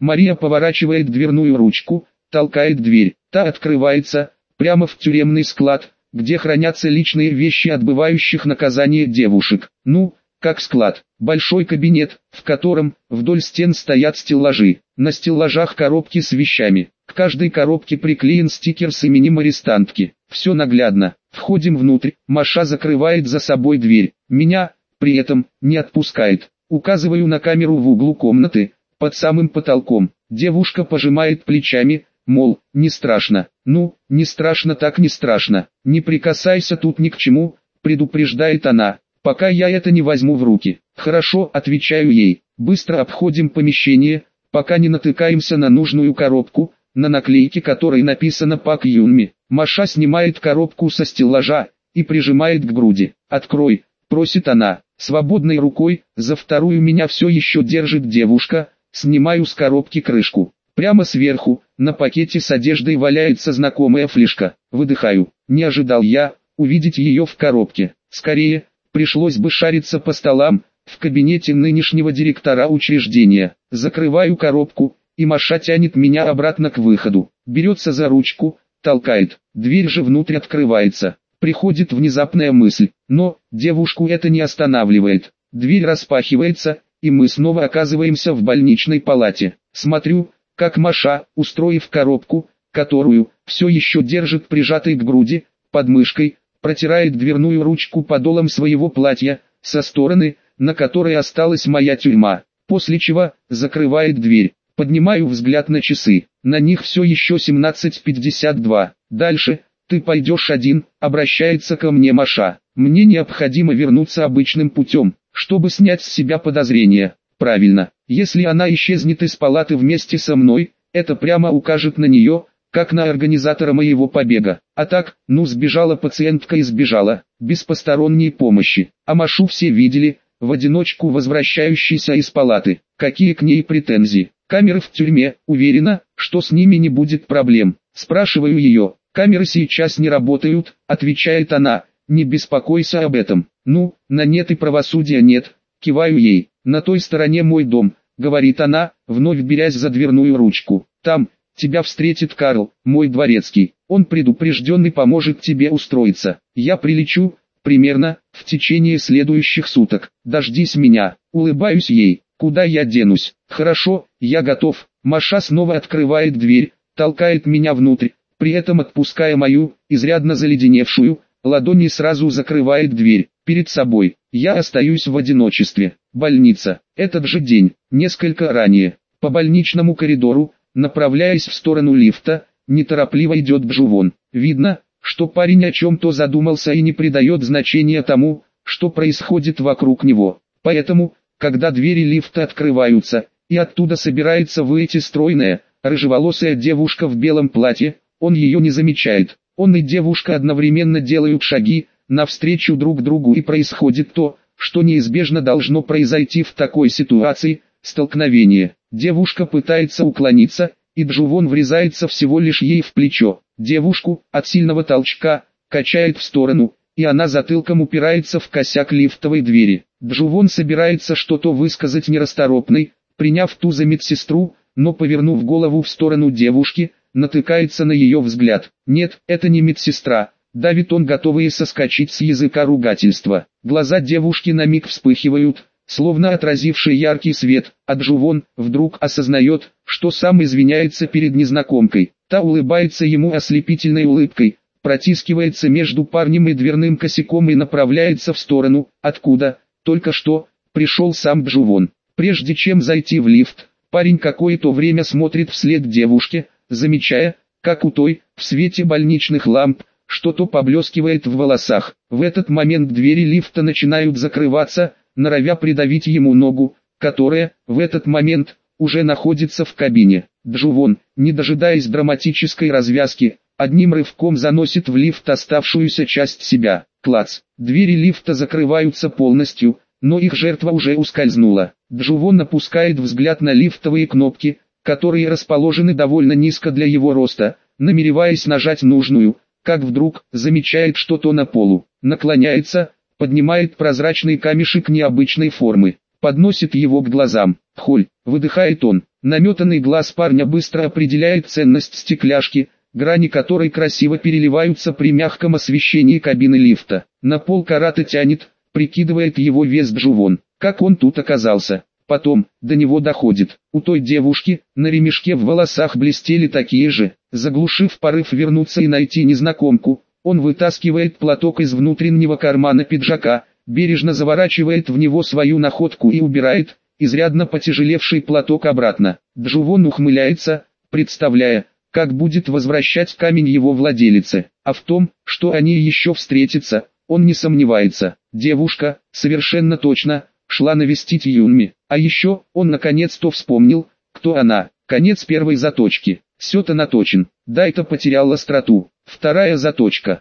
Мария поворачивает дверную ручку, толкает дверь. Та открывается, прямо в тюремный склад, где хранятся личные вещи отбывающих наказание девушек. Ну, как склад. Большой кабинет, в котором вдоль стен стоят стеллажи. На стеллажах коробки с вещами. К каждой коробке приклеен стикер с именем арестантки. Все наглядно. Входим внутрь, Маша закрывает за собой дверь. Меня, при этом, не отпускает. Указываю на камеру в углу комнаты, под самым потолком. Девушка пожимает плечами, мол, не страшно. Ну, не страшно так не страшно. Не прикасайся тут ни к чему, предупреждает она, пока я это не возьму в руки. Хорошо, отвечаю ей. Быстро обходим помещение, пока не натыкаемся на нужную коробку, на наклейке которой написано «Пак Юнми». Маша снимает коробку со стеллажа и прижимает к груди. «Открой», просит она. Свободной рукой, за вторую меня все еще держит девушка, снимаю с коробки крышку. Прямо сверху, на пакете с одеждой валяется знакомая флешка. Выдыхаю. Не ожидал я увидеть ее в коробке. Скорее, пришлось бы шариться по столам, в кабинете нынешнего директора учреждения. Закрываю коробку, и Маша тянет меня обратно к выходу. Берется за ручку, толкает. Дверь же внутрь открывается. Приходит внезапная мысль, но девушку это не останавливает. Дверь распахивается, и мы снова оказываемся в больничной палате. Смотрю, как Маша, устроив коробку, которую все еще держит прижатой к груди, под мышкой, протирает дверную ручку подолом своего платья, со стороны, на которой осталась моя тюрьма, после чего закрывает дверь. Поднимаю взгляд на часы, на них все еще 17:52. Дальше, ты пойдешь один, обращается ко мне Маша. Мне необходимо вернуться обычным путем, чтобы снять с себя подозрения. Правильно, если она исчезнет из палаты вместе со мной, это прямо укажет на нее, как на организатора моего побега. А так, ну сбежала пациентка и сбежала, без посторонней помощи. А Машу все видели, в одиночку возвращающейся из палаты. Какие к ней претензии? Камеры в тюрьме, уверена, что с ними не будет проблем. Спрашиваю ее. Камеры сейчас не работают, отвечает она, не беспокойся об этом. Ну, на нет и правосудия нет, киваю ей. На той стороне мой дом, говорит она, вновь берясь за дверную ручку. Там, тебя встретит Карл, мой дворецкий. Он предупрежденный поможет тебе устроиться. Я прилечу, примерно, в течение следующих суток. Дождись меня. Улыбаюсь ей. Куда я денусь? Хорошо, я готов. Маша снова открывает дверь, толкает меня внутрь. При этом отпуская мою, изрядно заледеневшую, ладони сразу закрывает дверь, перед собой. Я остаюсь в одиночестве. Больница. Этот же день, несколько ранее. По больничному коридору, направляясь в сторону лифта, неторопливо идет Джувон. Видно, что парень о чем-то задумался и не придает значения тому, что происходит вокруг него. Поэтому, когда двери лифта открываются, и оттуда собирается выйти стройная, рыжеволосая девушка в белом платье, он ее не замечает. Он и девушка одновременно делают шаги, навстречу друг другу, и происходит то, что неизбежно должно произойти в такой ситуации – столкновение. Девушка пытается уклониться, и Джувон врезается всего лишь ей в плечо. Девушку, от сильного толчка, качает в сторону, и она затылком упирается в косяк лифтовой двери. Джувон собирается что-то высказать нерасторопной, приняв ту за медсестру, но повернув голову в сторону девушки, натыкается на ее взгляд. Нет, это не медсестра, давит он, готовый соскочить с языка ругательства. Глаза девушки на миг вспыхивают, словно отразивший яркий свет, а Джувон вдруг осознает, что сам извиняется перед незнакомкой. Та улыбается ему ослепительной улыбкой, протискивается между парнем и дверным косяком и направляется в сторону, откуда, только что, пришел сам Джувон. Прежде чем зайти в лифт, парень какое-то время смотрит вслед девушке, замечая, как у той, в свете больничных ламп, что-то поблескивает в волосах. В этот момент двери лифта начинают закрываться, норовя придавить ему ногу, которая, в этот момент, уже находится в кабине. Джувон, не дожидаясь драматической развязки, одним рывком заносит в лифт оставшуюся часть себя. Клац. Двери лифта закрываются полностью, но их жертва уже ускользнула. Джувон опускает взгляд на лифтовые кнопки, которые расположены довольно низко для его роста, намереваясь нажать нужную, как вдруг замечает что-то на полу, наклоняется, поднимает прозрачный камешек необычной формы, подносит его к глазам. Холь, выдыхает он, Наметанный глаз парня быстро определяет ценность стекляшки, грани которой красиво переливаются при мягком освещении кабины лифта. На полкарата тянет, прикидывает его вес Джувон. Как он тут оказался? Потом, до него доходит. У той девушки, на ремешке в волосах блестели такие же. Заглушив порыв вернуться и найти незнакомку, он вытаскивает платок из внутреннего кармана пиджака, бережно заворачивает в него свою находку и убирает изрядно потяжелевший платок обратно. Джувон ухмыляется, представляя, как будет возвращать камень его владелице. А в том, что они еще встретятся, он не сомневается. Девушка, совершенно точно, шла навестить Юнми. А еще, он наконец-то вспомнил, кто она. Конец первой заточки. Сёта наточен. Дайта потерял остроту. Вторая заточка.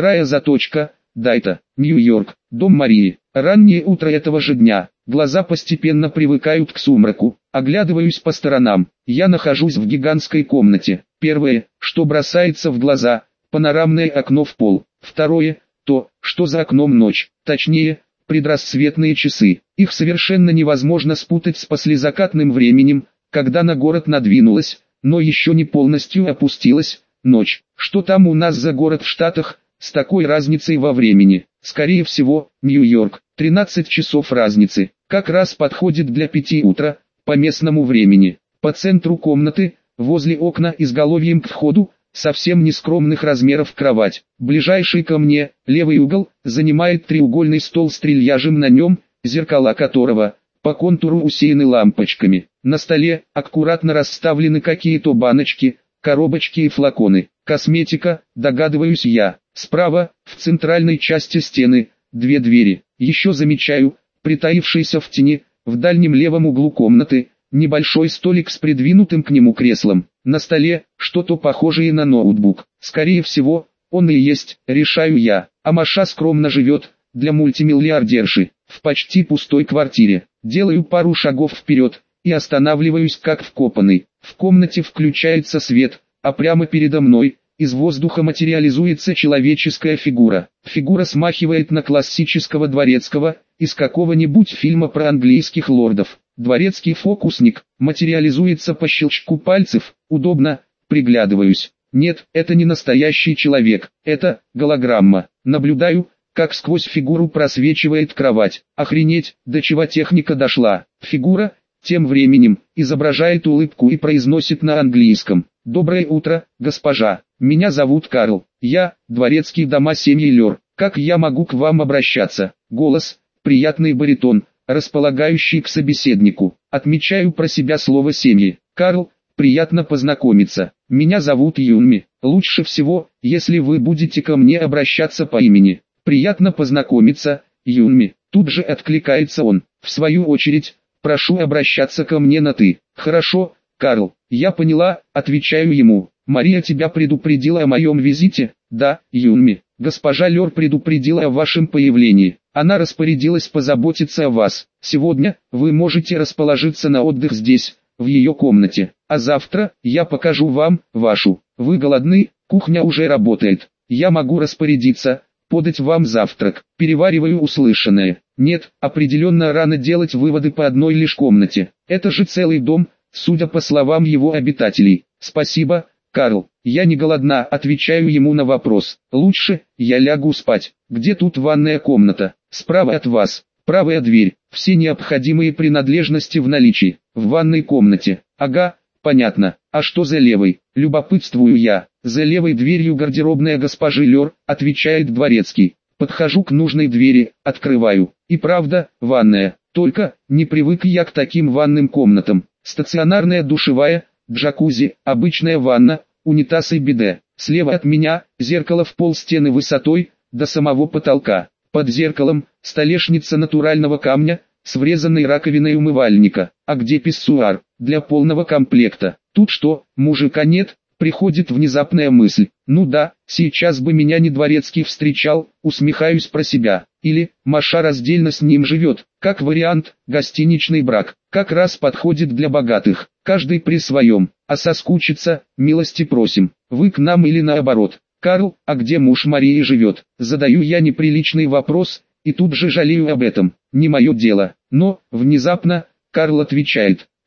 Дайта. Нью-Йорк. Дом Марии. Раннее утро этого же дня. Глаза постепенно привыкают к сумраку. Оглядываюсь по сторонам. Я нахожусь в гигантской комнате. Первое, что бросается в глаза, панорамное окно в пол. Второе, то, что за окном ночь. Точнее, предрассветные часы. Их совершенно невозможно спутать с послезакатным временем, когда на город надвинулась, но еще не полностью опустилась, ночь. Что там у нас за город в Штатах, с такой разницей во времени? Скорее всего, Нью-Йорк. 13 часов разницы. Как раз подходит для 5 утра, по местному времени. По центру комнаты, возле окна изголовьем к входу, совсем нескромных размеров кровать. Ближайший ко мне, левый угол, занимает треугольный стол с трильяжем на нем, зеркала которого, по контуру усеяны лампочками. На столе, аккуратно расставлены какие-то баночки, коробочки и флаконы. Косметика, догадываюсь я. Справа, в центральной части стены, 2 двери. Еще замечаю, притаившийся в тени, в дальнем левом углу комнаты, небольшой столик с придвинутым к нему креслом. На столе, что-то похожее на ноутбук. Скорее всего, он и есть, решаю я. А Маша скромно живет, для мультимиллиардерши, в почти пустой квартире. Делаю пару шагов вперед, и останавливаюсь как вкопанный. В комнате включается свет, а прямо передо мной, из воздуха материализуется человеческая фигура. Фигура смахивает на классического дворецкого, из какого-нибудь фильма про английских лордов. Дворецкий фокусник, материализуется по щелчку пальцев, удобно, приглядываюсь. Нет, это не настоящий человек, это голограмма. Наблюдаю, как сквозь фигуру просвечивает кровать. Охренеть, до чего техника дошла. Фигура, тем временем, изображает улыбку и произносит на английском: «Доброе утро, госпожа. Меня зовут Карл. Я, дворецкий дома семьи Лёр. Как я могу к вам обращаться?» Голос, приятный баритон, располагающий к собеседнику. Отмечаю про себя слово «семьи». «Карл, приятно познакомиться. Меня зовут Юнми. Лучше всего, если вы будете ко мне обращаться по имени». «Приятно познакомиться, Юнми». Тут же откликается он. В свою очередь, прошу обращаться ко мне на «ты». «Хорошо, Карл, я поняла», отвечаю ему. «Мария тебя предупредила о моем визите?» «Да, Юнми. Госпожа Лёр предупредила о вашем появлении. Она распорядилась позаботиться о вас. Сегодня вы можете расположиться на отдых здесь, в ее комнате. А завтра я покажу вам вашу. Вы голодны? Кухня уже работает. Я могу распорядиться, подать вам завтрак». Перевариваю услышанное. Нет, определенно рано делать выводы по одной лишь комнате. Это же целый дом, судя по словам его обитателей. «Спасибо, Карл, я не голодна», отвечаю ему на вопрос. «Лучше, я лягу спать». «Где тут ванная комната?» «Справа от вас. Правая дверь. Все необходимые принадлежности в наличии. В ванной комнате». «Ага, понятно. А что за левой?» Любопытствую я. «За левой дверью гардеробная госпожи Лёр», отвечает дворецкий. Подхожу к нужной двери, открываю. И правда, ванная. Только, не привык я к таким ванным комнатам. Стационарная душевая, джакузи, обычная ванна, унитаз и биде. Слева от меня, зеркало в пол стены высотой, до самого потолка. Под зеркалом, столешница натурального камня, с врезанной раковиной умывальника. А где писсуар? Для полного комплекта. Тут что, мужика нет? Приходит внезапная мысль. Ну да, сейчас бы меня не дворецкий встречал, усмехаюсь про себя. Или, Маша раздельно с ним живет. Как вариант, гостиничный брак. Как раз подходит для богатых. Каждый при своем. А соскучиться, милости просим. Вы к нам или наоборот. «Карл, а где муж Марии живет?» Задаю я неприличный вопрос, и тут же жалею об этом. Не мое дело. Но, внезапно, Карл отвечает: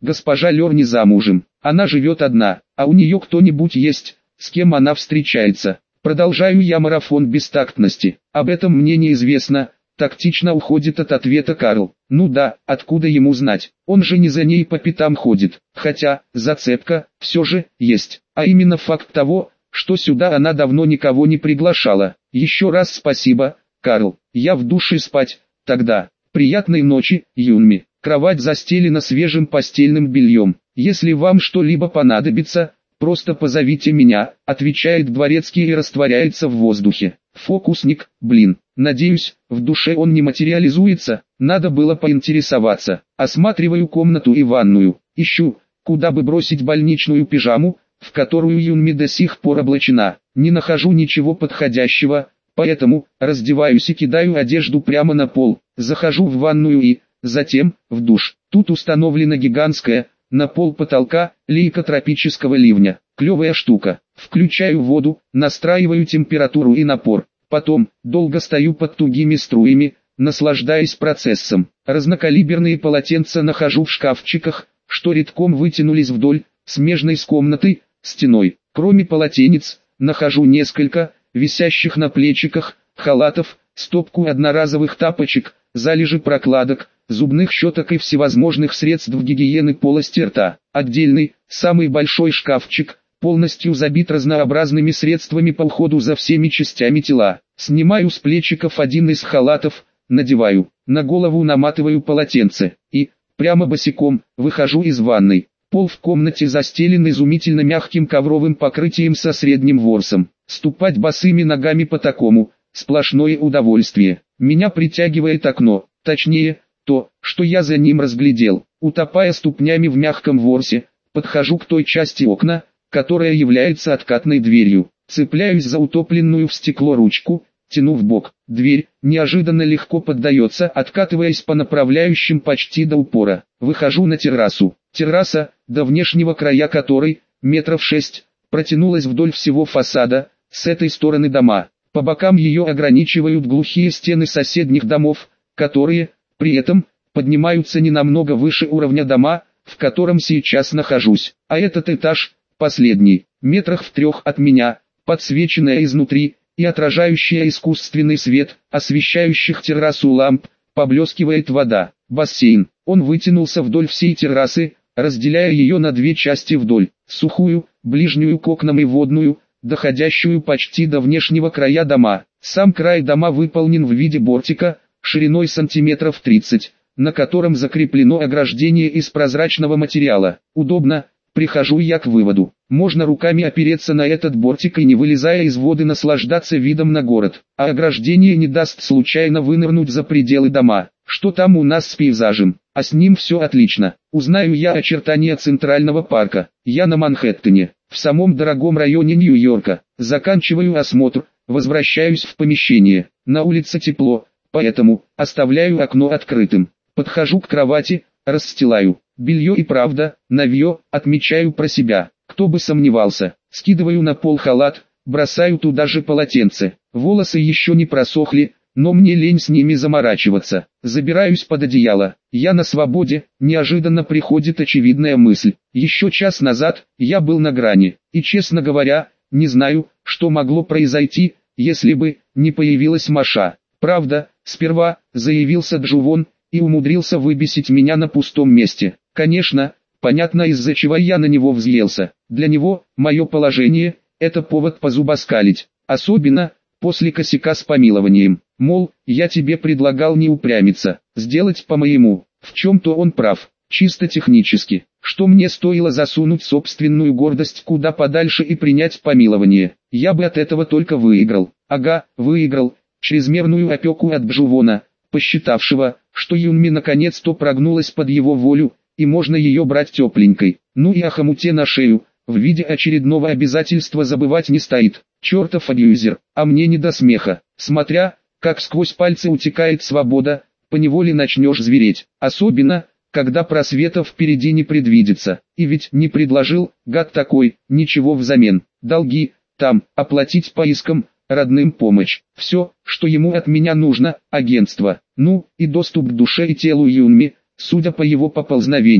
Госпожа Лёр не замужем, она живет одна, а у нее кто-нибудь есть, с кем она встречается. Продолжаю я марафон бестактности. Об этом мне неизвестно. Тактично уходит от ответа Карл. Ну да, откуда ему знать? Он же не за ней по пятам ходит. Хотя, зацепка, все же, есть. А именно факт того, что сюда она давно никого не приглашала. Еще раз спасибо, Карл. Я в душе спать. Тогда. Приятной ночи, Юнми. Кровать застелена свежим постельным бельем. Если вам что-либо понадобится, просто позовите меня, отвечает дворецкий и растворяется в воздухе. Фокусник, блин. Надеюсь, в душе он не материализуется, надо было поинтересоваться. Осматриваю комнату и ванную, ищу, куда бы бросить больничную пижаму, в которую Юнми до сих пор облачена. Не нахожу ничего подходящего, поэтому раздеваюсь и кидаю одежду прямо на пол. Захожу в ванную и, затем, в душ. Тут установлена гигантская, на пол потолка, лейка тропического ливня. Клевая штука. Включаю воду, настраиваю температуру и напор. Потом, долго стою под тугими струями, наслаждаясь процессом. Разнокалиберные полотенца нахожу в шкафчиках, что редком вытянулись вдоль, смежной с комнатой, стеной. Кроме полотенец, нахожу несколько, висящих на плечиках, халатов, стопку одноразовых тапочек, залежи прокладок, зубных щеток и всевозможных средств гигиены полости рта. Отдельный, самый большой шкафчик, полностью забит разнообразными средствами по уходу за всеми частями тела. Снимаю с плечиков один из халатов, надеваю, на голову наматываю полотенце и, прямо босиком, выхожу из ванной. Пол в комнате застелен изумительно мягким ковровым покрытием со средним ворсом. Ступать босыми ногами по такому – сплошное удовольствие. Меня притягивает окно, точнее, то, что я за ним разглядел. Утопая ступнями в мягком ворсе, подхожу к той части окна, которая является откатной дверью. Цепляюсь за утопленную в стекло ручку, тяну в бок. Дверь неожиданно легко поддается, откатываясь по направляющим почти до упора. Выхожу на террасу. Терраса, до внешнего края которой, метров 6, протянулась вдоль всего фасада, с этой стороны дома. По бокам ее ограничивают глухие стены соседних домов, которые, при этом, поднимаются не намного выше уровня дома, в котором сейчас нахожусь. А этот этаж, последний, метрах в 3 от меня, подсвеченная изнутри, и отражающая искусственный свет, освещающих террасу ламп, поблескивает вода. Бассейн. Он вытянулся вдоль всей террасы, разделяя ее на две части вдоль, сухую, ближнюю к окнам и водную, доходящую почти до внешнего края дома. Сам край дома выполнен в виде бортика, шириной сантиметров 30, на котором закреплено ограждение из прозрачного материала. Удобно, прихожу я к выводу. Можно руками опереться на этот бортик и не вылезая из воды наслаждаться видом на город, а ограждение не даст случайно вынырнуть за пределы дома. Что там у нас с пейзажем? А с ним все отлично. Узнаю я очертания Центрального парка. Я на Манхэттене, в самом дорогом районе Нью-Йорка. Заканчиваю осмотр, возвращаюсь в помещение. На улице тепло, поэтому оставляю окно открытым. Подхожу к кровати, расстилаю. Белье и правда, новье, отмечаю про себя. Кто бы сомневался. Скидываю на пол халат, бросаю туда же полотенце. Волосы еще не просохли, но мне лень с ними заморачиваться. Забираюсь под одеяло. Я на свободе, неожиданно приходит очевидная мысль. Еще час назад, я был на грани. И честно говоря, не знаю, что могло произойти, если бы не появилась Маша. Правда, сперва заявился Джувон и умудрился выбесить меня на пустом месте. Конечно, понятно, из-за чего я на него взъелся. Для него, мое положение, это повод позубоскалить. Особенно, после косяка с помилованием. Мол, я тебе предлагал не упрямиться, сделать по-моему. В чем-то он прав, чисто технически. Что мне стоило засунуть собственную гордость куда подальше и принять помилование. Я бы от этого только выиграл. Ага, выиграл. Чрезмерную опеку от Джувона, посчитавшего, что Юнми наконец-то прогнулась под его волю, и можно ее брать тепленькой. Ну и о хомуте на шею, в виде очередного обязательства забывать не стоит. Чертов абьюзер, а мне не до смеха. Смотря, как сквозь пальцы утекает свобода, поневоле начнешь звереть. Особенно, когда просветов впереди не предвидится. И ведь не предложил, гад такой, ничего взамен. Долги, там, оплатить по искам, родным помощь. Все, что ему от меня нужно, агентство. Ну, и доступ к душе и телу Юнми, судя по его поползновениям.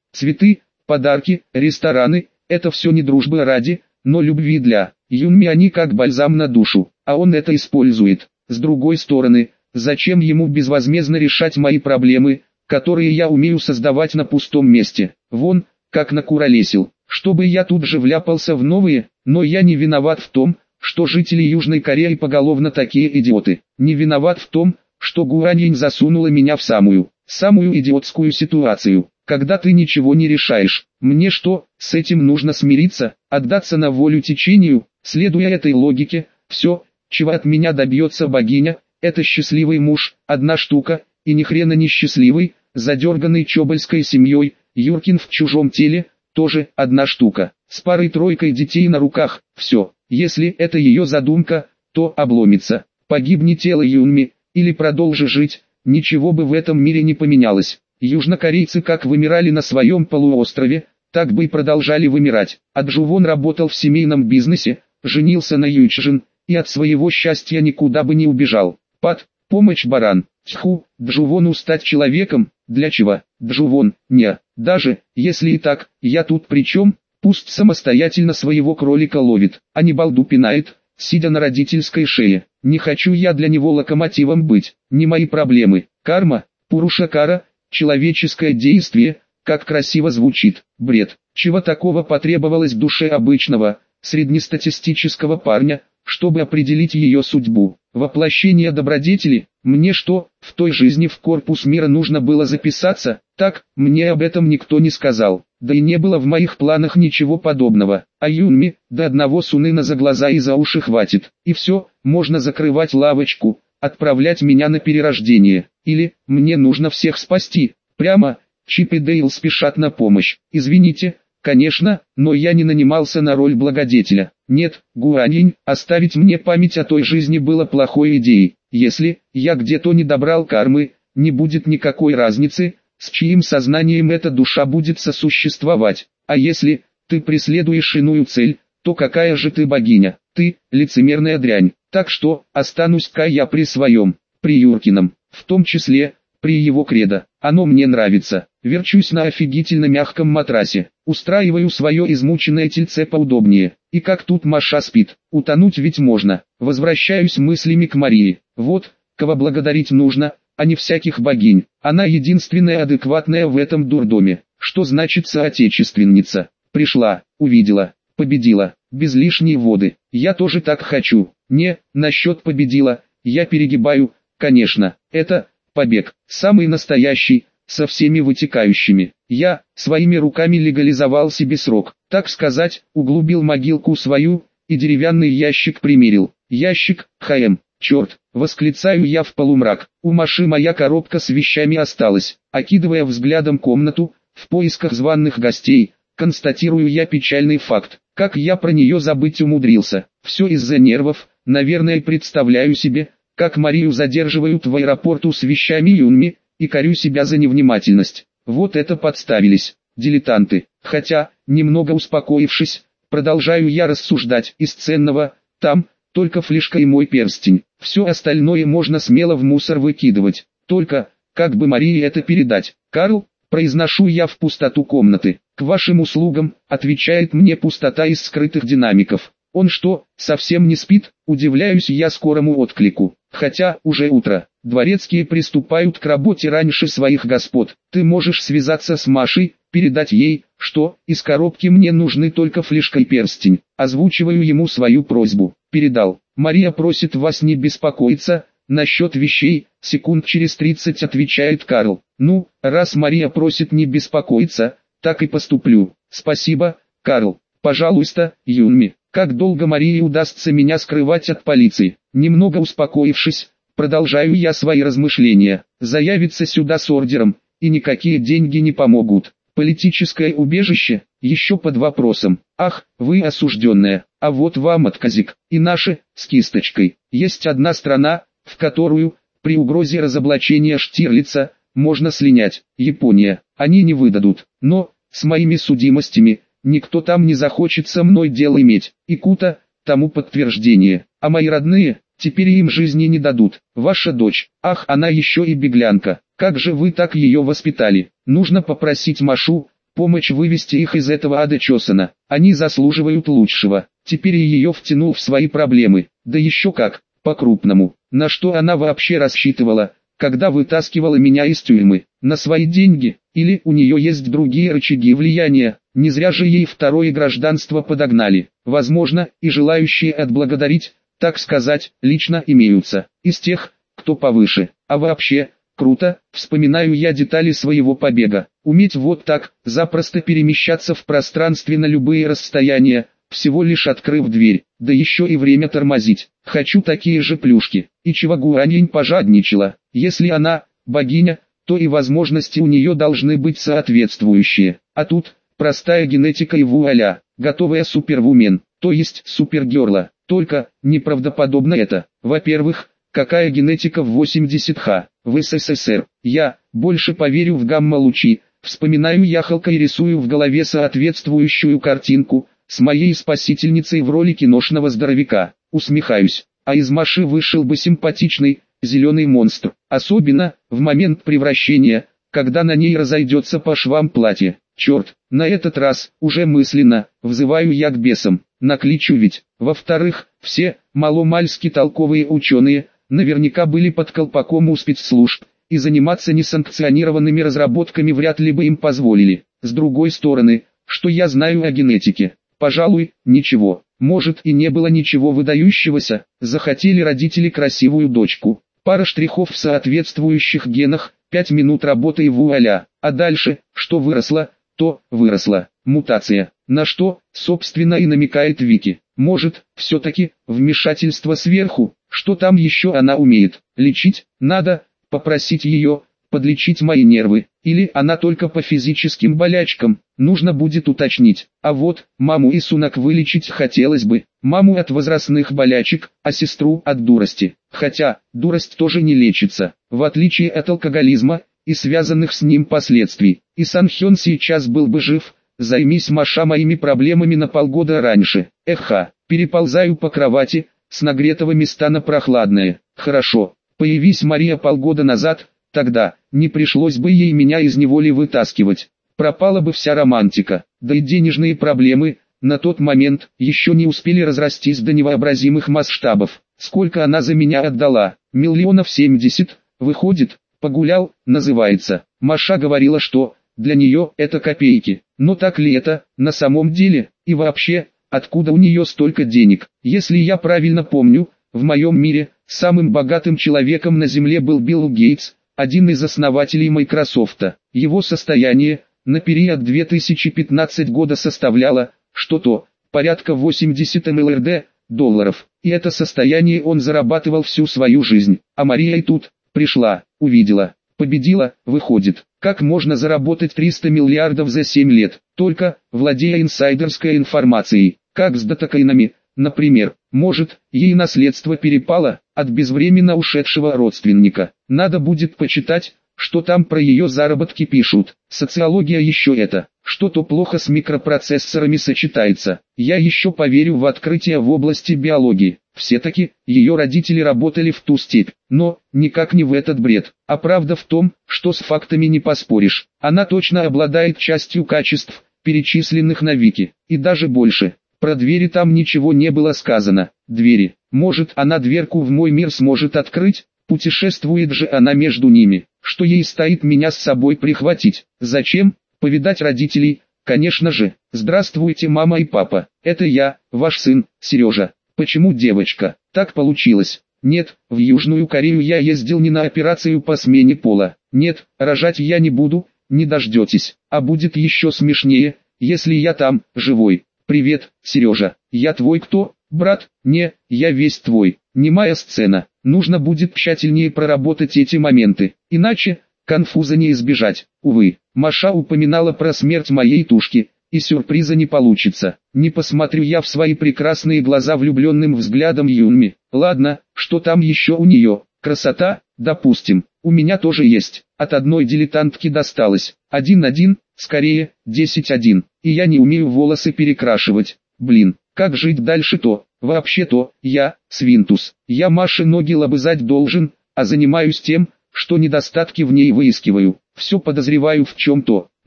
Цветы, подарки, рестораны – это все не дружбы ради, но любви для Юнми, они как бальзам на душу, а он это использует. С другой стороны, зачем ему безвозмездно решать мои проблемы, которые я умею создавать на пустом месте? Вон, как накуролесил, чтобы я тут же вляпался в новые, но я не виноват в том, что жители Южной Кореи поголовно такие идиоты. Не виноват в том, что Гуаньинь засунула меня в самую идиотскую ситуацию, когда ты ничего не решаешь. Мне что, с этим нужно смириться, отдаться на волю течению, следуя этой логике? Все, чего от меня добьется богиня, это счастливый муж, одна штука, и ни хрена не счастливый, задерганный чобольской семьей, Юркин в чужом теле, тоже одна штука, с парой-тройкой детей на руках, все. Если это ее задумка, то обломится. Погибни тело Юнми, или продолжи жить, ничего бы в этом мире не поменялось. Южнокорейцы как вымирали на своем полуострове, так бы и продолжали вымирать. А Джувон работал в семейном бизнесе, женился на Ючжин, и от своего счастья никуда бы не убежал. Помощь баран. Тьфу, Джувону стать человеком, для чего? Джувон, не, даже, если и так, я тут при чем? Пусть самостоятельно своего кролика ловит, а не балду пинает, сидя на родительской шее. Не хочу я для него локомотивом быть, не мои проблемы. Карма, Пурушакара, человеческое действие, как красиво звучит. Бред. Чего такого потребовалось в душе обычного, среднестатистического парня, чтобы определить ее судьбу? Воплощение добродетели? Мне что, в той жизни в корпус мира нужно было записаться? Так, мне об этом никто не сказал. Да и не было в моих планах ничего подобного. А Юнми, до одного Сунына за глаза и за уши хватит. И все, можно закрывать лавочку, отправлять меня на перерождение. Или, мне нужно всех спасти. Прямо, Чип и Дейл спешат на помощь. Извините, конечно, но я не нанимался на роль благодетеля. Нет, Гуаньинь, оставить мне память о той жизни было плохой идеей. Если я где-то не добрал кармы, не будет никакой разницы, с чьим сознанием эта душа будет сосуществовать. А если ты преследуешь иную цель, то какая же ты богиня? Ты, лицемерная дрянь. Так что, останусь-ка я при своем, при Юркином, в том числе, при его кредо. Оно мне нравится. Верчусь на офигительно мягком матрасе, устраиваю свое измученное тельце поудобнее. И как тут Маша спит, утонуть ведь можно. Возвращаюсь мыслями к Марии. Вот, кого благодарить нужно, а не всяких богинь. Она единственная адекватная в этом дурдоме. Что значит соотечественница? Пришла, увидела, победила, без лишней воды. Я тоже так хочу. Не, насчет победила, я перегибаю, конечно. Это побег, самый настоящий, со всеми вытекающими. Я своими руками легализовал себе срок, так сказать, углубил могилку свою, и деревянный ящик примерил. Ящик, черт, восклицаю я в полумрак. У Маши моя коробка с вещами осталась. Окидывая взглядом комнату, в поисках званых гостей, констатирую я печальный факт. Как я про нее забыть умудрился. Все из-за нервов, наверное, представляю себе, как Марию задерживают в аэропорту с вещами Юнми, и корю себя за невнимательность. Вот это подставились, дилетанты. Хотя, немного успокоившись, продолжаю я рассуждать. Из ценного, там, только флешка и мой перстень. Все остальное можно смело в мусор выкидывать. Только, как бы Марии это передать? Карл, произношу я в пустоту комнаты. К вашим услугам, отвечает мне пустота из скрытых динамиков. Он что, совсем не спит? Удивляюсь я скорому отклику. Хотя, уже утро. Дворецкие приступают к работе раньше своих господ. Ты можешь связаться с Машей, передать ей, что из коробки мне нужны только флешка и перстень. Озвучиваю ему свою просьбу. Передал. Мария просит вас не беспокоиться насчет вещей. Секунд через 30 отвечает Карл. Ну, раз Мария просит не беспокоиться, так и поступлю. Спасибо, Карл. Пожалуйста, Юнми. Как долго Марии удастся меня скрывать от полиции? Немного успокоившись, продолжаю я свои размышления. Заявится сюда с ордером, и никакие деньги не помогут. Политическое убежище, еще под вопросом. Ах, вы осужденная, а вот вам отказик. И наши, с кисточкой. Есть одна страна, в которую, при угрозе разоблачения Штирлица, можно слинять. Япония. Они не выдадут. Но, с моими судимостями, никто там не захочет со мной дело иметь. И Кута, тому подтверждение. А мои родные, теперь им жизни не дадут. Ваша дочь, ах, она еще и беглянка. Как же вы так ее воспитали? Нужно попросить Машу, помочь вывести их из этого ада чосана. Они заслуживают лучшего. Теперь и ее втянул в свои проблемы, да еще как, по-крупному. На что она вообще рассчитывала, когда вытаскивала меня из тюрьмы? На свои деньги? Или у нее есть другие рычаги влияния? Не зря же ей второе гражданство подогнали. Возможно, и желающие отблагодарить, так сказать, лично имеются. Из тех, кто повыше. А вообще, круто, вспоминаю я детали своего побега. Уметь вот так, запросто перемещаться в пространстве на любые расстояния, всего лишь открыв дверь, да еще и время тормозить. Хочу такие же плюшки. И чего Гуаньинь пожадничала. Если она, богиня, то и возможности у нее должны быть соответствующие. А тут, простая генетика и вуаля, готовая супервумен, то есть супергерла. Только, неправдоподобно это. Во-первых, какая генетика в 80Х, в СССР? Я, больше поверю в гамма-лучи, вспоминаю яхалка и рисую в голове соответствующую картинку, с моей спасительницей в роли киношного здоровяка. Усмехаюсь, а из Маши вышел бы симпатичный, зеленый монстр. Особенно, в момент превращения, когда на ней разойдется по швам платье. Черт, на этот раз, уже мысленно, взываю я к бесам, накличу ведь. Во-вторых, все, маломальски толковые ученые, наверняка были под колпаком у спецслужб, и заниматься несанкционированными разработками вряд ли бы им позволили. С другой стороны, что я знаю о генетике? Пожалуй, ничего. Может и не было ничего выдающегося, захотели родители красивую дочку. Пара штрихов в соответствующих генах, 5 минут работы и вуаля. А дальше, что выросло, то выросла. Мутация. На что, собственно, и намекает Вики. Может, все-таки, вмешательство сверху, что там еще она умеет? Лечить? Надо попросить ее подлечить мои нервы, или она только по физическим болячкам, нужно будет уточнить. А вот, маму и Сунак вылечить хотелось бы, маму от возрастных болячек, а сестру от дурости. Хотя, дурость тоже не лечится, в отличие от алкоголизма и связанных с ним последствий. И Санхён сейчас был бы жив, займись Маша моими проблемами на полгода раньше. Эха, переползаю по кровати, с нагретого места на прохладное. Хорошо, появись Мария полгода назад, тогда, не пришлось бы ей меня из неволи вытаскивать. Пропала бы вся романтика, да и денежные проблемы, на тот момент, еще не успели разрастись до невообразимых масштабов. Сколько она за меня отдала? 70 000, выходит, погулял, называется. Маша говорила, что, для нее, это копейки. Но так ли это, на самом деле, и вообще, откуда у нее столько денег? Если я правильно помню, в моем мире, самым богатым человеком на Земле был Билл Гейтс, один из основателей Microsoft. Его состояние, на период 2015 года составляло, что-то, порядка 80 миллиардов долларов. И это состояние он зарабатывал всю свою жизнь. А Мария и тут, пришла, увидела, победила, выходит. Как можно заработать 300 миллиардов за 7 лет, только, владея инсайдерской информацией, как с датакоинами, например. Может, ей наследство перепало, от безвременно ушедшего родственника. Надо будет почитать, что там про ее заработки пишут. Социология еще это, что-то плохо с микропроцессорами сочетается. Я еще поверю в открытие в области биологии. Все-таки, ее родители работали в ту степь, но, никак не в этот бред. А правда в том, что с фактами не поспоришь. Она точно обладает частью качеств, перечисленных на Вики, и даже больше. Про двери там ничего не было сказано. Двери. Может, она дверку в мой мир сможет открыть? Путешествует же она между ними. Что ей стоит меня с собой прихватить? Зачем? Повидать родителей? Конечно же. Здравствуйте, мама и папа. Это я, ваш сын, Сережа. Почему девочка? Так получилось. Нет, в Южную Корею я ездил не на операцию по смене пола. Нет, рожать я не буду, не дождетесь. А будет еще смешнее, если я там, живой. «Привет, Сережа, я твой кто, брат?» «Не, я весь твой». Немая сцена. Нужно будет тщательнее проработать эти моменты, иначе, конфуза не избежать. Увы, Маша упоминала про смерть моей тушки, и сюрприза не получится. Не посмотрю я в свои прекрасные глаза влюбленным взглядом Юнми. Ладно, что там еще у нее? Красота, допустим, у меня тоже есть. От одной дилетантки досталось. 1-1. Скорее, 10-1, и я не умею волосы перекрашивать. Блин, как жить дальше-то? Вообще-то, я, свинтус, я Маше ноги лобызать должен, а занимаюсь тем, что недостатки в ней выискиваю. Все подозреваю в чем-то. Ну,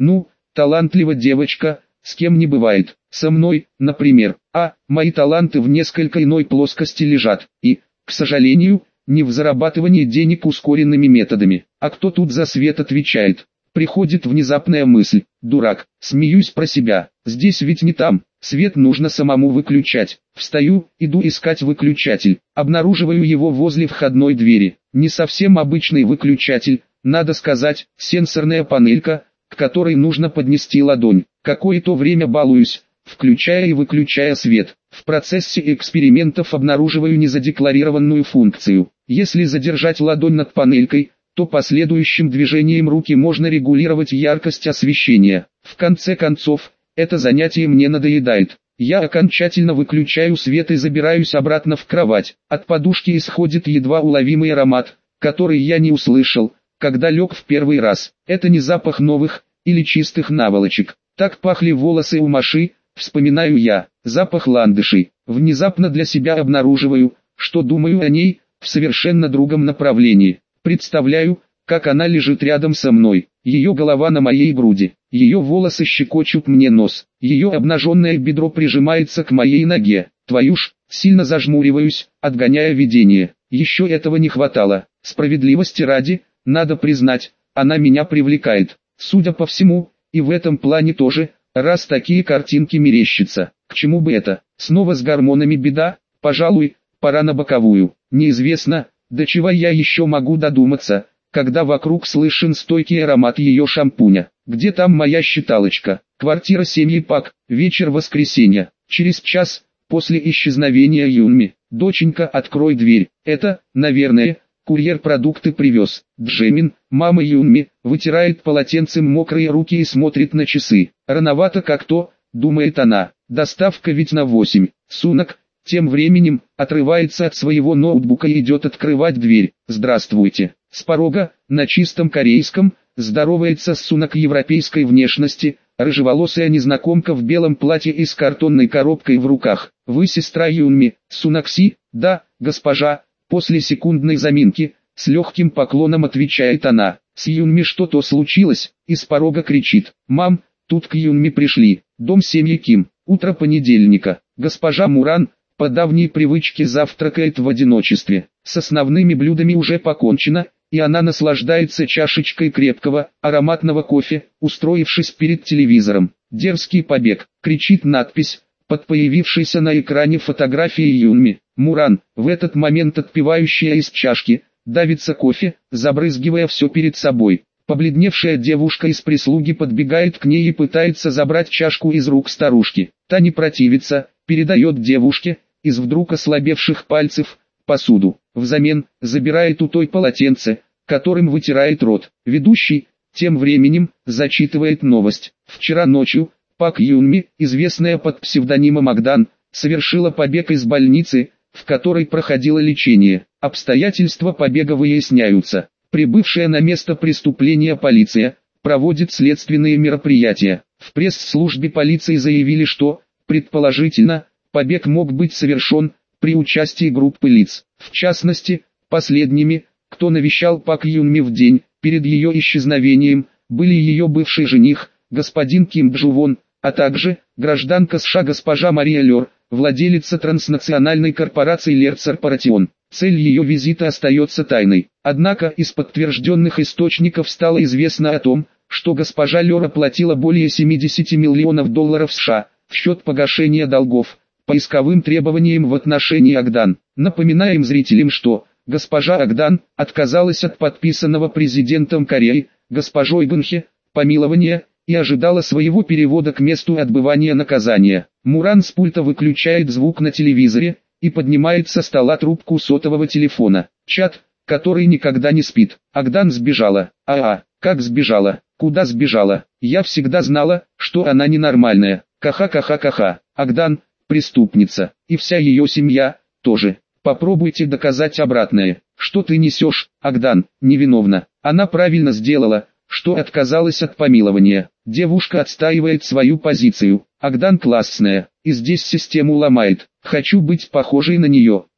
талантлива девочка, с кем не бывает. Со мной, например. Мои таланты в несколько иной плоскости лежат. И, к сожалению, не в зарабатывании денег ускоренными методами. А кто тут за свет отвечает? Приходит внезапная мысль. Дурак. Смеюсь про себя. Здесь ведь не там. Свет нужно самому выключать. Встаю, иду искать выключатель. Обнаруживаю его возле входной двери. Не совсем обычный выключатель, надо сказать, сенсорная панелька, к которой нужно поднести ладонь. Какое-то время балуюсь, включая и выключая свет. В процессе экспериментов обнаруживаю незадекларированную функцию. Если задержать ладонь над панелькой, то последующим движением руки можно регулировать яркость освещения. В конце концов, это занятие мне надоедает. Я окончательно выключаю свет и забираюсь обратно в кровать. От подушки исходит едва уловимый аромат, который я не услышал, когда лег в первый раз. Это не запах новых или чистых наволочек. Так пахли волосы у Маши, вспоминаю я. Запах ландышей. Внезапно для себя обнаруживаю, что думаю о ней в совершенно другом направлении. Представляю, как она лежит рядом со мной. Ее голова на моей груди. Ее волосы щекочут мне нос. Ее обнаженное бедро прижимается к моей ноге. Твою ж, сильно зажмуриваюсь, отгоняя видение. Еще этого не хватало. Справедливости ради, надо признать, она меня привлекает. Судя по всему, и в этом плане тоже, раз такие картинки мерещатся. К чему бы это? Снова с гормонами беда? Пожалуй, пора на боковую. Неизвестно, до чего я еще могу додуматься, когда вокруг слышен стойкий аромат ее шампуня. Где там моя считалочка? Квартира семьи Пак, вечер воскресенья. Через час, после исчезновения Юнми. Доченька, открой дверь. Это, наверное, курьер продукты привез. Джемин, мама Юнми, вытирает полотенцем мокрые руки и смотрит на часы. Рановато как-то, думает она. Доставка ведь на 8. Сунок, тем временем, отрывается от своего ноутбука и идет открывать дверь. Здравствуйте. С порога, на чистом корейском, здоровается с Сунок европейской внешности, рыжеволосая незнакомка в белом платье и с картонной коробкой в руках. Вы сестра Юнми, Сунакси? Да, госпожа. После секундной заминки, с легким поклоном отвечает она. С Юнми что-то случилось, и с порога кричит. Мам, тут к Юнми пришли. Дом семьи Ким. Утро понедельника. Госпожа Муран, по давней привычке завтракает в одиночестве. С основными блюдами уже покончено, и она наслаждается чашечкой крепкого, ароматного кофе, устроившись перед телевизором. «Дерзкий побег», кричит надпись, под появившейся на экране фотографией Юнми. Муран, в этот момент отпивающая из чашки, давится кофе, забрызгивая все перед собой. Побледневшая девушка из прислуги подбегает к ней и пытается забрать чашку из рук старушки. Та не противится, передает девушке, из вдруг ослабевших пальцев, посуду. Взамен, забирает у той полотенце, которым вытирает рот. Ведущий, тем временем, зачитывает новость. Вчера ночью, Пак Юнми, известная под псевдонимом Агдан, совершила побег из больницы, в которой проходило лечение. Обстоятельства побега выясняются. Прибывшая на место преступления полиция проводит следственные мероприятия. В пресс-службе полиции заявили, что, предположительно, побег мог быть совершен при участии группы лиц. В частности, последними, кто навещал Пак Юнми в день перед ее исчезновением, были ее бывший жених, господин Ким Джу Вон, а также гражданка США госпожа Мария Лер, владелица транснациональной корпорации Лерцер Паратион. Цель ее визита остается тайной. Однако из подтвержденных источников стало известно о том, что госпожа Лер оплатила более 70 миллионов долларов США в счет погашения долгов по исковым требованиям в отношении Агдан. Напоминаем зрителям, что госпожа Агдан отказалась от подписанного президентом Кореи, госпожой Гунхе, помилования и ожидала своего перевода к месту отбывания наказания. Муран с пульта выключает звук на телевизоре и поднимает со стола трубку сотового телефона. Чат, который никогда не спит. Агдан сбежала. Как сбежала? Куда сбежала? Я всегда знала, что она ненормальная. Каха-каха-каха. Агдан – преступница. И вся ее семья – тоже. Попробуйте доказать обратное. Что ты несешь, Агдан, невиновна. Она правильно сделала, что отказалась от помилования. Девушка отстаивает свою позицию. Агдан классная, и здесь систему ломает. Хочу быть похожей на нее.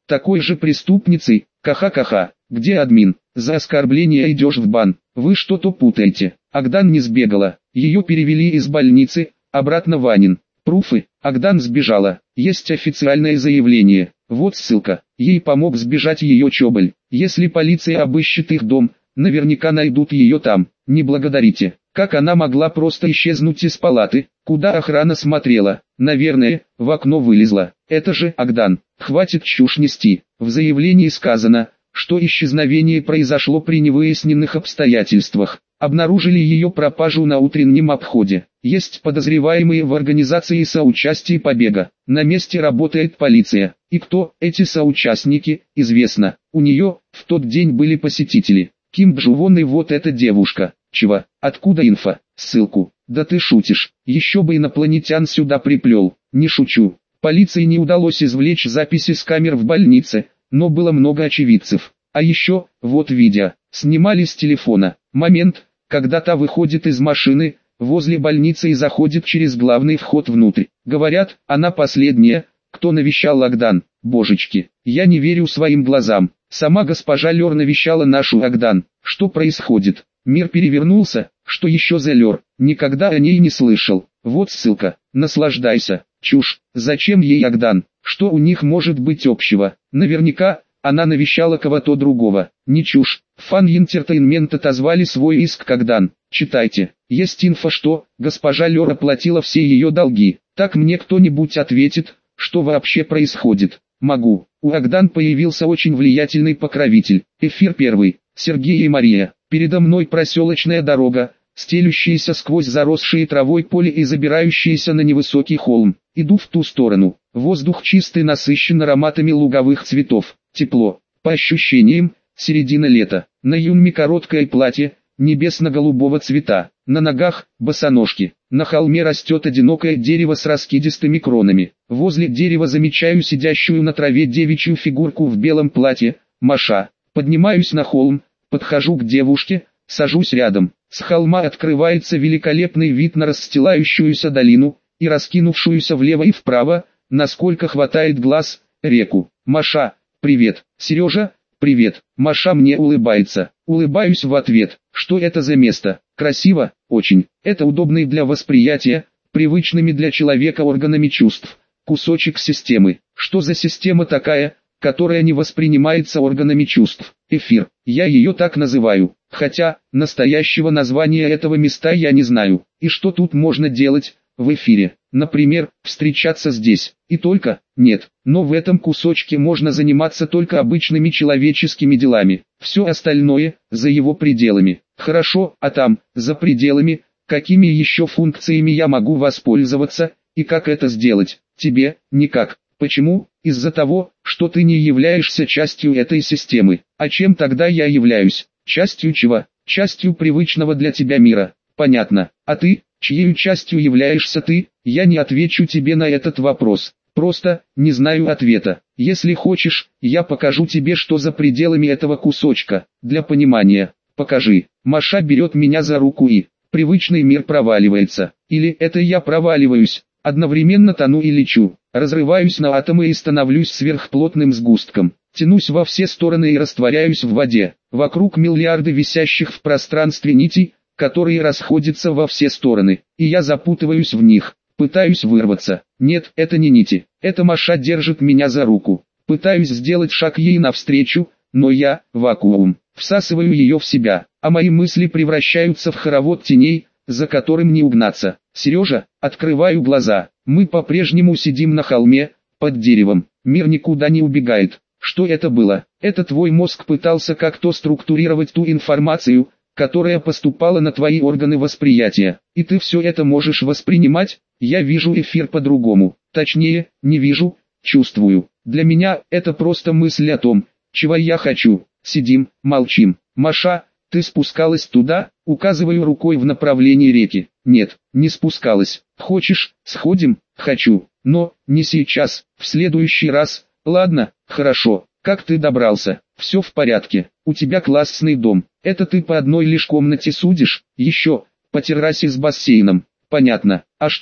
такой же преступницей, каха-каха. Где админ? За оскорбление идешь в бан. Вы что-то путаете. Агдан не сбегала. Ее перевели из больницы, обратно в Анин. Пруфы. Агдан сбежала. Есть официальное заявление. Вот ссылка. Ей помог сбежать ее чоболь. Если полиция обыщет их дом, наверняка найдут ее там. Не благодарите. Как она могла просто исчезнуть из палаты? Куда охрана смотрела? Наверное, в окно вылезла. Это же Агдан. Хватит чушь нести. В заявлении сказано, что исчезновение произошло при невыясненных обстоятельствах. Обнаружили ее пропажу на утреннем обходе. Есть подозреваемые в организации соучастия побега. На месте работает полиция. И кто эти соучастники, известно. У нее в тот день были посетители. Ким Джувон и вот эта девушка. Чего? Откуда инфа? Ссылку. Да ты шутишь. Еще бы инопланетян сюда приплел. Не шучу. Полиции не удалось извлечь записи с камер в больнице, но было много очевидцев. А еще, вот видео, снимали с телефона. Момент, когда та выходит из машины, возле больницы и заходит через главный вход внутрь. Говорят, она последняя, кто навещал Агдан. Божечки, я не верю своим глазам. Сама госпожа Лёр навещала нашу Агдан. Что происходит? Мир перевернулся, что еще за Лёр? Никогда о ней не слышал. Вот ссылка, наслаждайся. Чушь, зачем ей Агдан? Что у них может быть общего? Наверняка, она навещала кого-то другого. Не чушь. Фан Entertainment отозвали свой иск к Агдан. Читайте. Есть инфа, что госпожа Лёр оплатила все ее долги. Так мне кто-нибудь ответит, что вообще происходит? Могу. У Агдан появился очень влиятельный покровитель. Эфир первый. Сергей и Мария. Передо мной проселочная дорога, стелющаяся сквозь заросшие травой поле и забирающаяся на невысокий холм. Иду в ту сторону. Воздух чистый, насыщен ароматами луговых цветов. Тепло. По ощущениям, середина лета. На Юнми короткое платье, небесно-голубого цвета. На ногах босоножки. На холме растет одинокое дерево с раскидистыми кронами. Возле дерева замечаю сидящую на траве девичью фигурку в белом платье. Маша. Поднимаюсь на холм, подхожу к девушке, сажусь рядом. С холма открывается великолепный вид на расстилающуюся долину и раскинувшуюся влево и вправо, насколько хватает глаз, реку. Маша, привет. Сережа, привет. Маша мне улыбается. Улыбаюсь в ответ. Что это за место? Красиво? Очень. Это удобный для восприятия, привычными для человека органами чувств. Кусочек системы. Что за система такая, которая не воспринимается органами чувств? Эфир. Я ее так называю. Хотя, настоящего названия этого места я не знаю. И что тут можно делать в эфире? Например, встречаться здесь. И только? Нет. Но в этом кусочке можно заниматься только обычными человеческими делами. Все остальное, за его пределами. Хорошо, а там, за пределами, какими еще функциями я могу воспользоваться, и как это сделать? Тебе, никак. Почему? Из-за того, что ты не являешься частью этой системы. А чем тогда я являюсь? Частью чего? Частью привычного для тебя мира. Понятно. А ты, чьей частью являешься ты? Я не отвечу тебе на этот вопрос. Просто, не знаю ответа. Если хочешь, я покажу тебе, что за пределами этого кусочка. Для понимания. Покажи. Маша берет меня за руку и привычный мир проваливается. Или это я проваливаюсь, одновременно тону и лечу. Разрываюсь на атомы и становлюсь сверхплотным сгустком. Тянусь во все стороны и растворяюсь в воде. Вокруг миллиарды висящих в пространстве нитей, которые расходятся во все стороны. И я запутываюсь в них. Пытаюсь вырваться. Нет, это не нити. Это Маша держит меня за руку. Пытаюсь сделать шаг ей навстречу, но я, вакуум, всасываю ее в себя. А мои мысли превращаются в хоровод теней, за которым не угнаться. Сережа, открываю глаза. Мы по-прежнему сидим на холме, под деревом. Мир никуда не убегает. Что это было? Это твой мозг пытался как-то структурировать ту информацию, которая поступала на твои органы восприятия. И ты все это можешь воспринимать? Я вижу эфир по-другому. Точнее, не вижу, чувствую. Для меня это просто мысль о том, чего я хочу. Сидим, молчим. Маша, ты спускалась туда? Указываю рукой в направлении реки. Нет, не спускалась. Хочешь, сходим? Хочу. Но, не сейчас, в следующий раз. Ладно, хорошо. Как ты добрался? Все в порядке. У тебя классный дом. Это ты по одной лишь комнате судишь? Еще, по террасе с бассейном. Понятно. А что,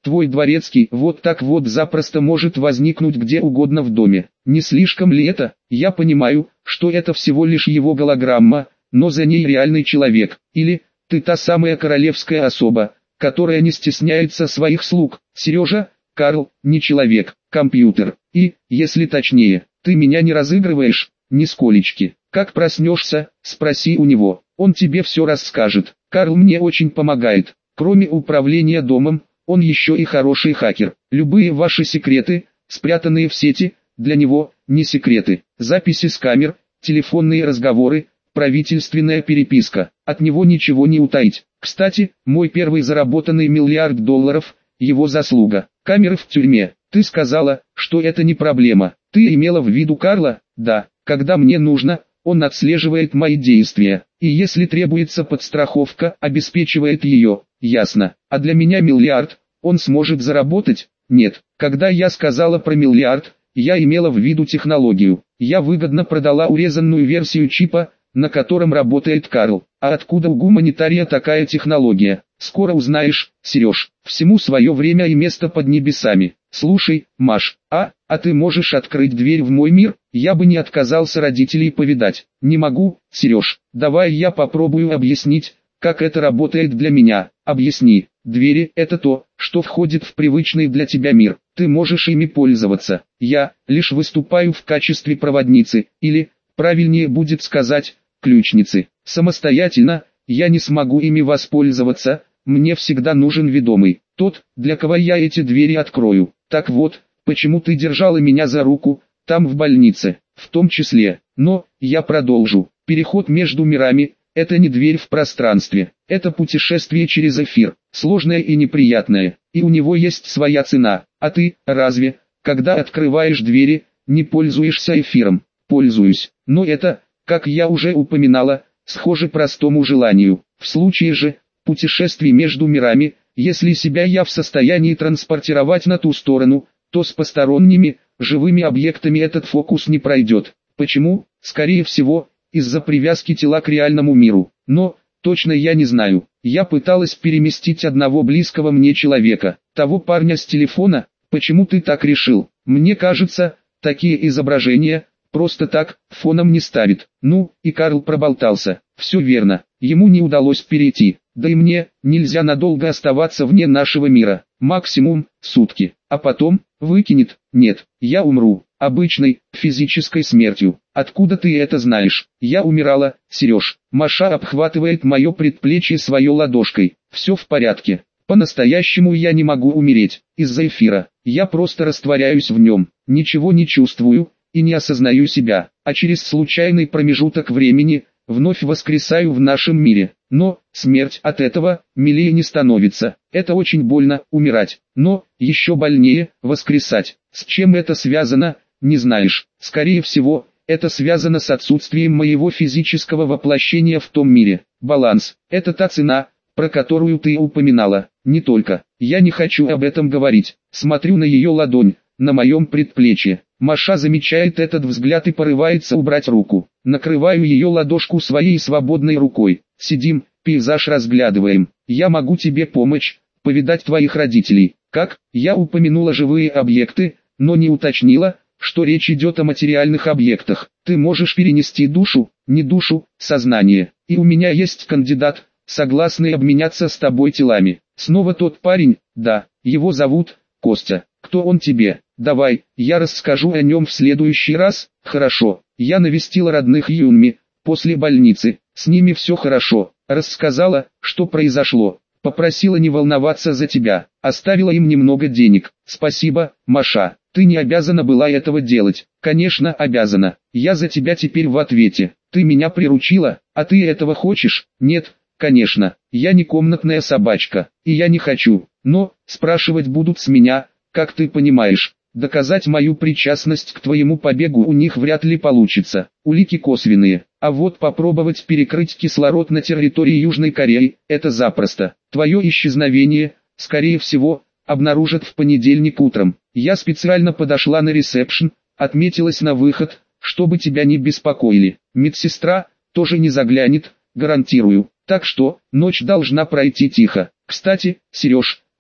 Твой дворецкий вот так вот запросто может возникнуть где угодно в доме. Не слишком ли это? Я понимаю, что это всего лишь его голограмма, но за ней реальный человек. Или ты та самая королевская особа, которая не стесняется своих слуг. Сережа, Карл, не человек, компьютер. И, если точнее, ты меня не разыгрываешь, нисколечки. Как проснешься, спроси у него, он тебе все расскажет. Карл мне очень помогает. Кроме управления домом, он еще и хороший хакер. Любые ваши секреты, спрятанные в сети, для него не секреты. Записи с камер, телефонные разговоры, правительственная переписка. От него ничего не утаить. Кстати, мой первый заработанный $1 миллиард, его заслуга. Камеры в тюрьме. Ты сказала, что это не проблема. Ты имела в виду Карла? Да. Когда мне нужно, он отслеживает мои действия. И если требуется подстраховка, обеспечивает ее. Ясно. А для меня $1 миллиард, он сможет заработать? Нет. Когда я сказала про $1 миллиард, я имела в виду технологию. Я выгодно продала урезанную версию чипа, на котором работает Карл. А откуда у гуманитария такая технология? Скоро узнаешь, Сереж. Всему свое время и место под небесами. Слушай, Маш, а ты можешь открыть дверь в мой мир? Я бы не отказался родителей повидать. Не могу, Сереж. Давай я попробую объяснить, как это работает для меня. Объясни. Двери – это то, что входит в привычный для тебя мир. Ты можешь ими пользоваться. Я лишь выступаю в качестве проводницы, или, правильнее будет сказать, ключницы. Самостоятельно я не смогу ими воспользоваться, мне всегда нужен ведомый, тот, для кого я эти двери открою. Так вот, почему ты держала меня за руку, там в больнице, в том числе. Но, я продолжу. Переход между мирами – это не дверь в пространстве, это путешествие через эфир, сложное и неприятное, и у него есть своя цена. А ты, разве, когда открываешь двери, не пользуешься эфиром? Пользуюсь, но это, как я уже упоминала, схоже простому желанию. В случае же путешествий между мирами, если себя я в состоянии транспортировать на ту сторону, то с посторонними, живыми объектами этот фокус не пройдет. Почему? Скорее всего, из-за привязки тела к реальному миру. Но, точно я не знаю. Я пыталась переместить одного близкого мне человека, того парня с телефона. Почему ты так решил? Мне кажется, такие изображения просто так фоном не ставит. Ну, и Карл проболтался. Все верно. Ему не удалось перейти. Да и мне нельзя надолго оставаться вне нашего мира. Максимум сутки. А потом выкинет. Нет, я умру. Обычной, физической смертью. Откуда ты это знаешь? Я умирала, Сереж. Маша обхватывает мое предплечье своей ладошкой. Все в порядке. По-настоящему я не могу умереть. Из-за эфира. Я просто растворяюсь в нем. Ничего не чувствую и не осознаю себя. А через случайный промежуток времени вновь воскресаю в нашем мире. Но смерть от этого милее не становится. Это очень больно умирать. Но еще больнее воскресать. С чем это связано, не знаешь. Скорее всего, это связано с отсутствием моего физического воплощения в том мире. Баланс – это та цена, про которую ты упоминала. Не только. Я не хочу об этом говорить. Смотрю на ее ладонь, на моем предплечье. Маша замечает этот взгляд и порывается убрать руку. Накрываю ее ладошку своей свободной рукой. Сидим, пейзаж разглядываем. Я могу тебе помочь, повидать твоих родителей. Как? Я упомянула живые объекты, но не уточнила, что речь идет о материальных объектах. Ты можешь перенести душу, не душу, сознание. И у меня есть кандидат, согласный обменяться с тобой телами. Снова тот парень, да, его зовут Костя. Кто он тебе? Давай, я расскажу о нем в следующий раз. Хорошо. Я навестила родных Юнми, после больницы. С ними все хорошо. Рассказала, что произошло. Попросила не волноваться за тебя. Оставила им немного денег. Спасибо, Маша. Ты не обязана была этого делать. Конечно, обязана. Я за тебя теперь в ответе. Ты меня приручила, а ты этого хочешь? Нет, конечно. Я не комнатная собачка, и я не хочу. Но спрашивать будут с меня, как ты понимаешь. Доказать мою причастность к твоему побегу у них вряд ли получится. Улики косвенные. А вот попробовать перекрыть кислород на территории Южной Кореи – это запросто. Твое исчезновение, скорее всего, обнаружат в понедельник утром. Я специально подошла на ресепшн, отметилась на выход, чтобы тебя не беспокоили. Медсестра тоже не заглянет, гарантирую. Так что, ночь должна пройти тихо. Кстати, Сереж,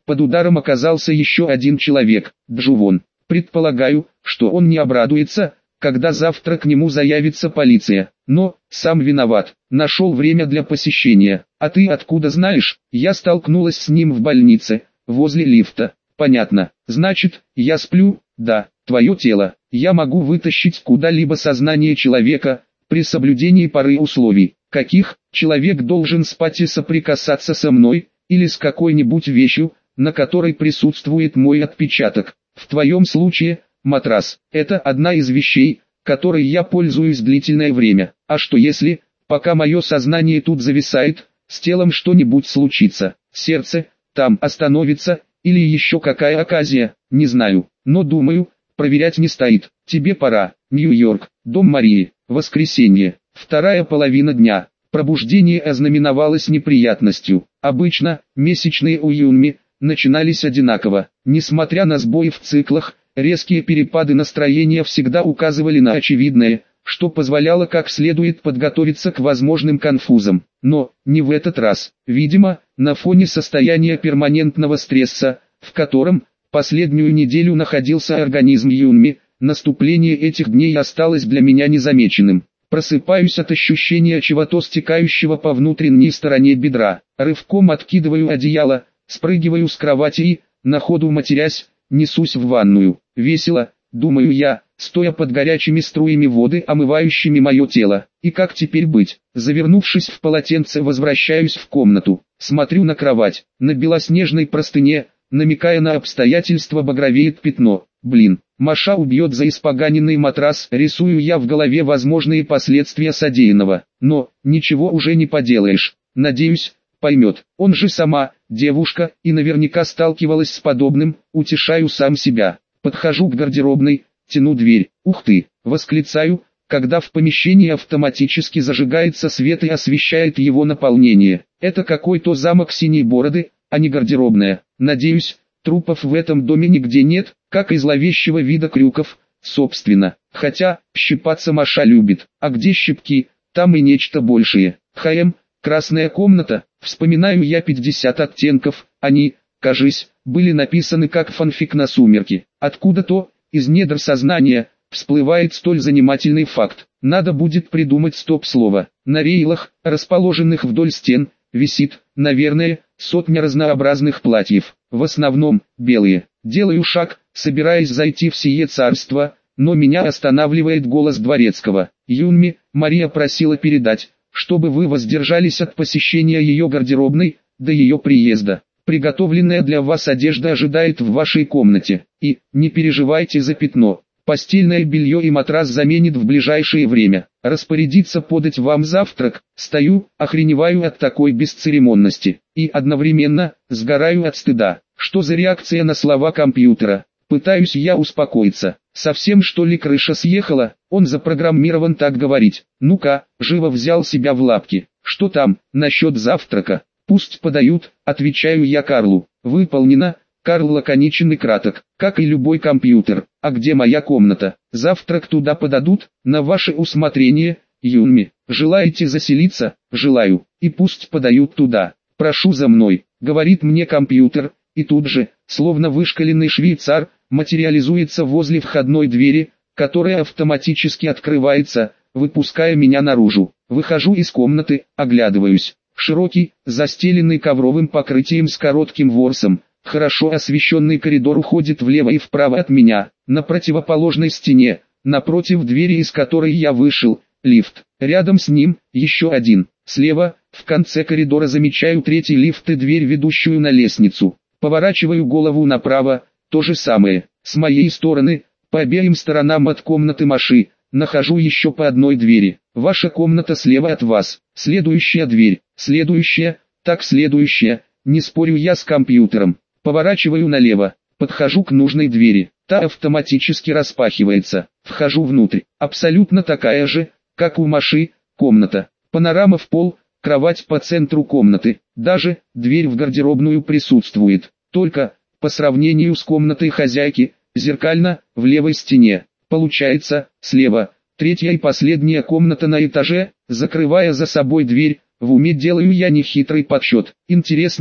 Под ударом оказался еще один человек, Джувон. Предполагаю, что он не обрадуется, когда завтра к нему заявится полиция. Но, сам виноват, нашел время для посещения. А ты откуда знаешь? Я столкнулась с ним в больнице, возле лифта. Понятно. Значит, я сплю? Да. Твое тело. Я могу вытащить куда-либо сознание человека, при соблюдении пары условий. Каких? Человек должен спать и соприкасаться со мной, или с какой-нибудь вещью, на которой присутствует мой отпечаток. В твоем случае, матрас. Это одна из вещей, которой я пользуюсь длительное время. А что если, пока мое сознание тут зависает, с телом что-нибудь случится? Сердце там остановится, или еще какая оказия, не знаю. Но думаю, проверять не стоит. Тебе пора. Нью-Йорк, дом Марии, воскресенье, вторая половина дня. Пробуждение ознаменовалось неприятностью. Обычно, месячные у Юнми начинались одинаково. Несмотря на сбои в циклах, резкие перепады настроения всегда указывали на очевидное, что позволяло как следует подготовиться к возможным конфузам. Но, не в этот раз. Видимо, на фоне состояния перманентного стресса, в котором, последнюю неделю находился организм Юнми, наступление этих дней осталось для меня незамеченным. Просыпаюсь от ощущения чего-то стекающего по внутренней стороне бедра. Рывком откидываю одеяло, спрыгиваю с кровати и, на ходу матерясь, несусь в ванную. Весело, думаю я, стоя под горячими струями воды, омывающими мое тело. И как теперь быть? Завернувшись в полотенце, возвращаюсь в комнату. Смотрю на кровать. На белоснежной простыне, намекая на обстоятельства, багровеет пятно. Блин, Маша убьет за испоганенный матрас. Рисую я в голове возможные последствия содеянного. Но, ничего уже не поделаешь. Надеюсь, поймет. Он же сама, девушка, и наверняка сталкивалась с подобным. Утешаю сам себя. Подхожу к гардеробной, тяну дверь. Ух ты, восклицаю, когда в помещении автоматически зажигается свет и освещает его наполнение. Это какой-то замок синей бороды, а не гардеробная. Надеюсь, трупов в этом доме нигде нет, как и зловещего вида крюков, собственно. Хотя, щипаться Маша любит. А где щипки, там и нечто большее. Красная комната, вспоминаю я 50 оттенков, они, кажись, были написаны как фанфик на сумерки. Откуда-то, из недр сознания, всплывает столь занимательный факт. Надо будет придумать стоп-слово. На рейлах, расположенных вдоль стен, висит, наверное, сотня разнообразных платьев. В основном, белые. Делаю шаг, собираясь зайти в сие царство, но меня останавливает голос дворецкого. Юнми, Мария просила передать, чтобы вы воздержались от посещения ее гардеробной, до ее приезда. Приготовленная для вас одежда ожидает в вашей комнате. И, не переживайте за пятно. Постельное белье и матрас заменит в ближайшее время. Распорядиться подать вам завтрак. Стою, охреневаю от такой бесцеремонности. И одновременно, сгораю от стыда. Что за реакция на слова компьютера? Пытаюсь я успокоиться. Совсем что ли крыша съехала? Он запрограммирован так говорить. Ну-ка, живо взял себя в лапки. Что там, насчет завтрака? Пусть подают, отвечаю я Карлу. Выполнено. Карл лаконичен и краток, как и любой компьютер. А где моя комната? Завтрак туда подадут, на ваше усмотрение, Юнми. Желаете заселиться? Желаю. И пусть подают туда. Прошу за мной, говорит мне компьютер, и тут же, словно вышкаленный швейцар, материализуется возле входной двери, которая автоматически открывается, выпуская меня наружу. Выхожу из комнаты, оглядываюсь. Широкий, застеленный ковровым покрытием с коротким ворсом, хорошо освещенный коридор уходит влево и вправо от меня. На противоположной стене, напротив двери, из которой я вышел, лифт. Рядом с ним, еще один. Слева, в конце коридора замечаю третий лифт и дверь, ведущую на лестницу. Поворачиваю голову направо, то же самое. С моей стороны, по обеим сторонам от комнаты Маши, нахожу еще по одной двери. Ваша комната слева от вас. Следующая дверь. Следующая, так следующая. Не спорю я с компьютером. Поворачиваю налево. Подхожу к нужной двери. Та автоматически распахивается. Вхожу внутрь. Абсолютно такая же, как у Маши, комната. Панорама в пол, кровать по центру комнаты. Даже дверь в гардеробную присутствует. Только, по сравнению с комнатой хозяйки, зеркально, в левой стене. Получается, слева, третья и последняя комната на этаже, закрывая за собой дверь. В уме делаю я нехитрый подсчет. Интересно,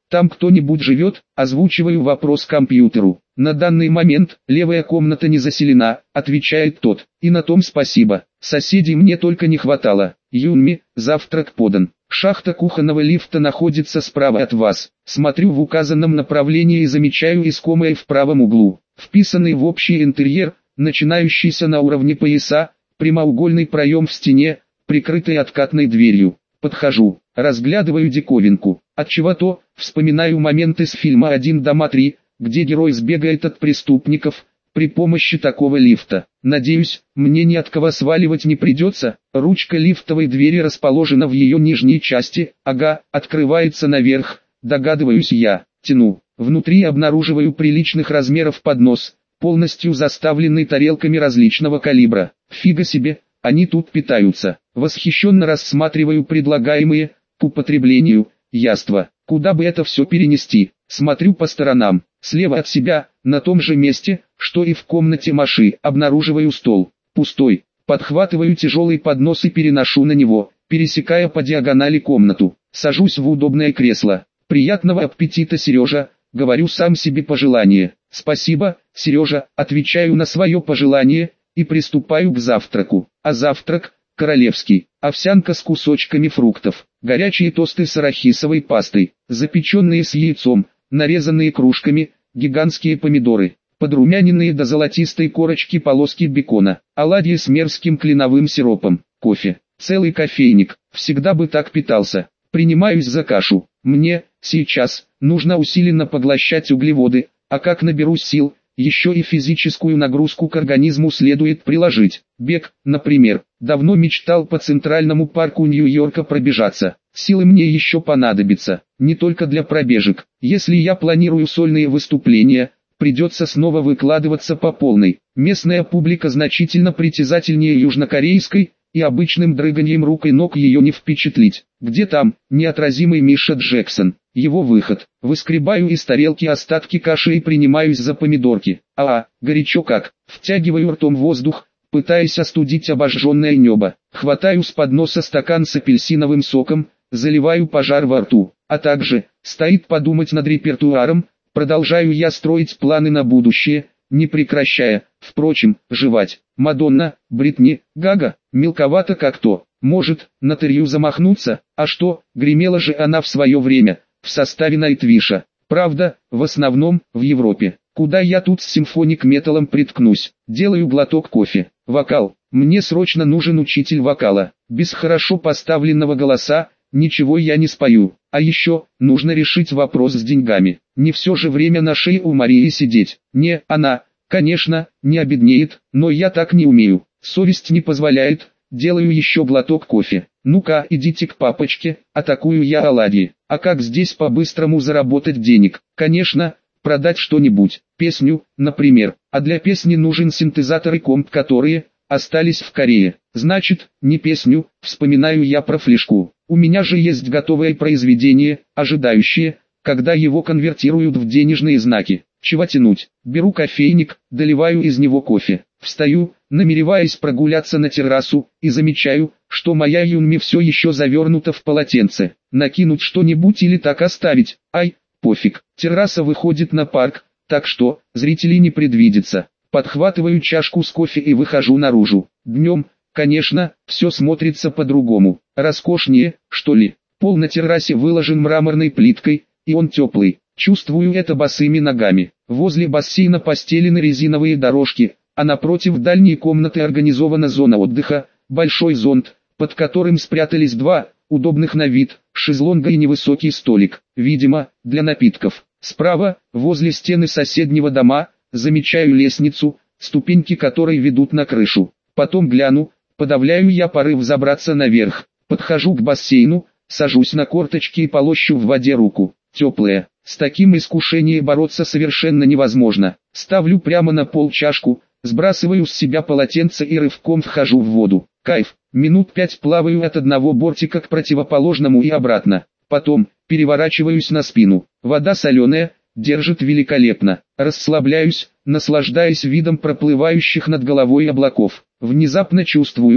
Там кто-нибудь живет? Озвучиваю вопрос компьютеру. На данный момент левая комната не заселена, отвечает тот. И на том спасибо. Соседей мне только не хватало. Юнми, завтрак подан. Шахта кухонного лифта находится справа от вас. Смотрю в указанном направлении и замечаю искомое в правом углу. Вписанный в общий интерьер, начинающийся на уровне пояса, прямоугольный проем в стене, прикрытый откатной дверью. Подхожу, разглядываю диковинку. Отчего-то вспоминаю момент из фильма «Один дома 3», где герой сбегает от преступников при помощи такого лифта. Надеюсь, мне ни от кого сваливать не придется. Ручка лифтовой двери расположена в ее нижней части. Ага, открывается наверх, догадываюсь я. Тяну. Внутри обнаруживаю приличных размеров поднос, полностью заставленный тарелками различного калибра. Фига себе, они тут питаются. Восхищенно рассматриваю предлагаемые к употреблению яства. Куда бы это все перенести? Смотрю по сторонам. Слева от себя, на том же месте, что и в комнате Маши, обнаруживаю стол. Пустой. Подхватываю тяжелый поднос и переношу на него, пересекая по диагонали комнату. Сажусь в удобное кресло. Приятного аппетита, Сережа, говорю сам себе пожелание. Спасибо, Сережа, отвечаю на свое пожелание и приступаю к завтраку. А завтрак королевский. Овсянка с кусочками фруктов, горячие тосты с арахисовой пастой, запеченные с яйцом, нарезанные кружками, гигантские помидоры, подрумяненные до золотистой корочки полоски бекона, оладьи с мерзким кленовым сиропом, кофе, целый кофейник, всегда бы так питался. Принимаюсь за кашу. Мне, сейчас, нужно усиленно поглощать углеводы, а как наберусь сил, еще и физическую нагрузку к организму следует приложить. Бег, например. Давно мечтал по Центральному парку Нью-Йорка пробежаться. Силы мне еще понадобятся, не только для пробежек. Если я планирую сольные выступления, придется снова выкладываться по полной. Местная публика значительно притязательнее южнокорейской, и обычным дрыганьем рук и ног ее не впечатлить. Где там, неотразимый Миша Джексон? Его выход. Выскребаю из тарелки остатки каши и принимаюсь за помидорки. Горячо как. Втягиваю ртом воздух, пытаясь остудить обожженное небо. Хватаю с подноса стакан с апельсиновым соком, заливаю пожар во рту. А также, стоит подумать над репертуаром, продолжаю я строить планы на будущее, не прекращая, впрочем, жевать. Мадонна, Бритни, Гага, мелковато как-то. Может, на Терью замахнуться? А что, гремела же она в свое время, в составе Найтвиша. Правда, в основном, в Европе. Куда я тут с симфоник-металлом приткнусь? Делаю глоток кофе. Вокал. Мне срочно нужен учитель вокала. Без хорошо поставленного голоса, ничего я не спою. А еще, нужно решить вопрос с деньгами. Не все же время на шее у Марии сидеть. Не, она, конечно, не обеднеет, но я так не умею. Совесть не позволяет. Делаю еще глоток кофе. Ну-ка, идите к папочке, атакую я оладьи. А как здесь по-быстрому заработать денег? Конечно, продать что-нибудь, песню, например. А для песни нужен синтезатор и комп, которые остались в Корее. Значит, не песню, вспоминаю я про флешку. У меня же есть готовое произведение, ожидающее, когда его конвертируют в денежные знаки. Чего тянуть? Беру кофейник, доливаю из него кофе. Встаю, намереваясь прогуляться на террасу, и замечаю, что моя Юнми все еще завернута в полотенце. Накинуть что-нибудь или так оставить? Ай, пофиг. Терраса выходит на парк, так что, зрителей не предвидится. Подхватываю чашку с кофе и выхожу наружу. Днем, конечно, все смотрится по-другому. Роскошнее, что ли. Пол на террасе выложен мраморной плиткой, и он теплый. Чувствую это босыми ногами. Возле бассейна постелены резиновые дорожки, а напротив дальней комнаты организована зона отдыха, большой зонт, под которым спрятались два, удобных на вид, шезлонга и невысокий столик, видимо, для напитков. Справа, возле стены соседнего дома, замечаю лестницу, ступеньки которой ведут на крышу. Потом гляну, подавляю я порыв забраться наверх. Подхожу к бассейну, сажусь на корточки и полощу в воде руку. Теплая. С таким искушением бороться совершенно невозможно. Ставлю прямо на пол чашку, сбрасываю с себя полотенце и рывком вхожу в воду. Кайф. Минут 5 плаваю от одного бортика к противоположному и обратно. Потом, переворачиваюсь на спину. Вода соленая, держит великолепно. Расслабляюсь, наслаждаясь видом проплывающих над головой облаков. Внезапно чувствую,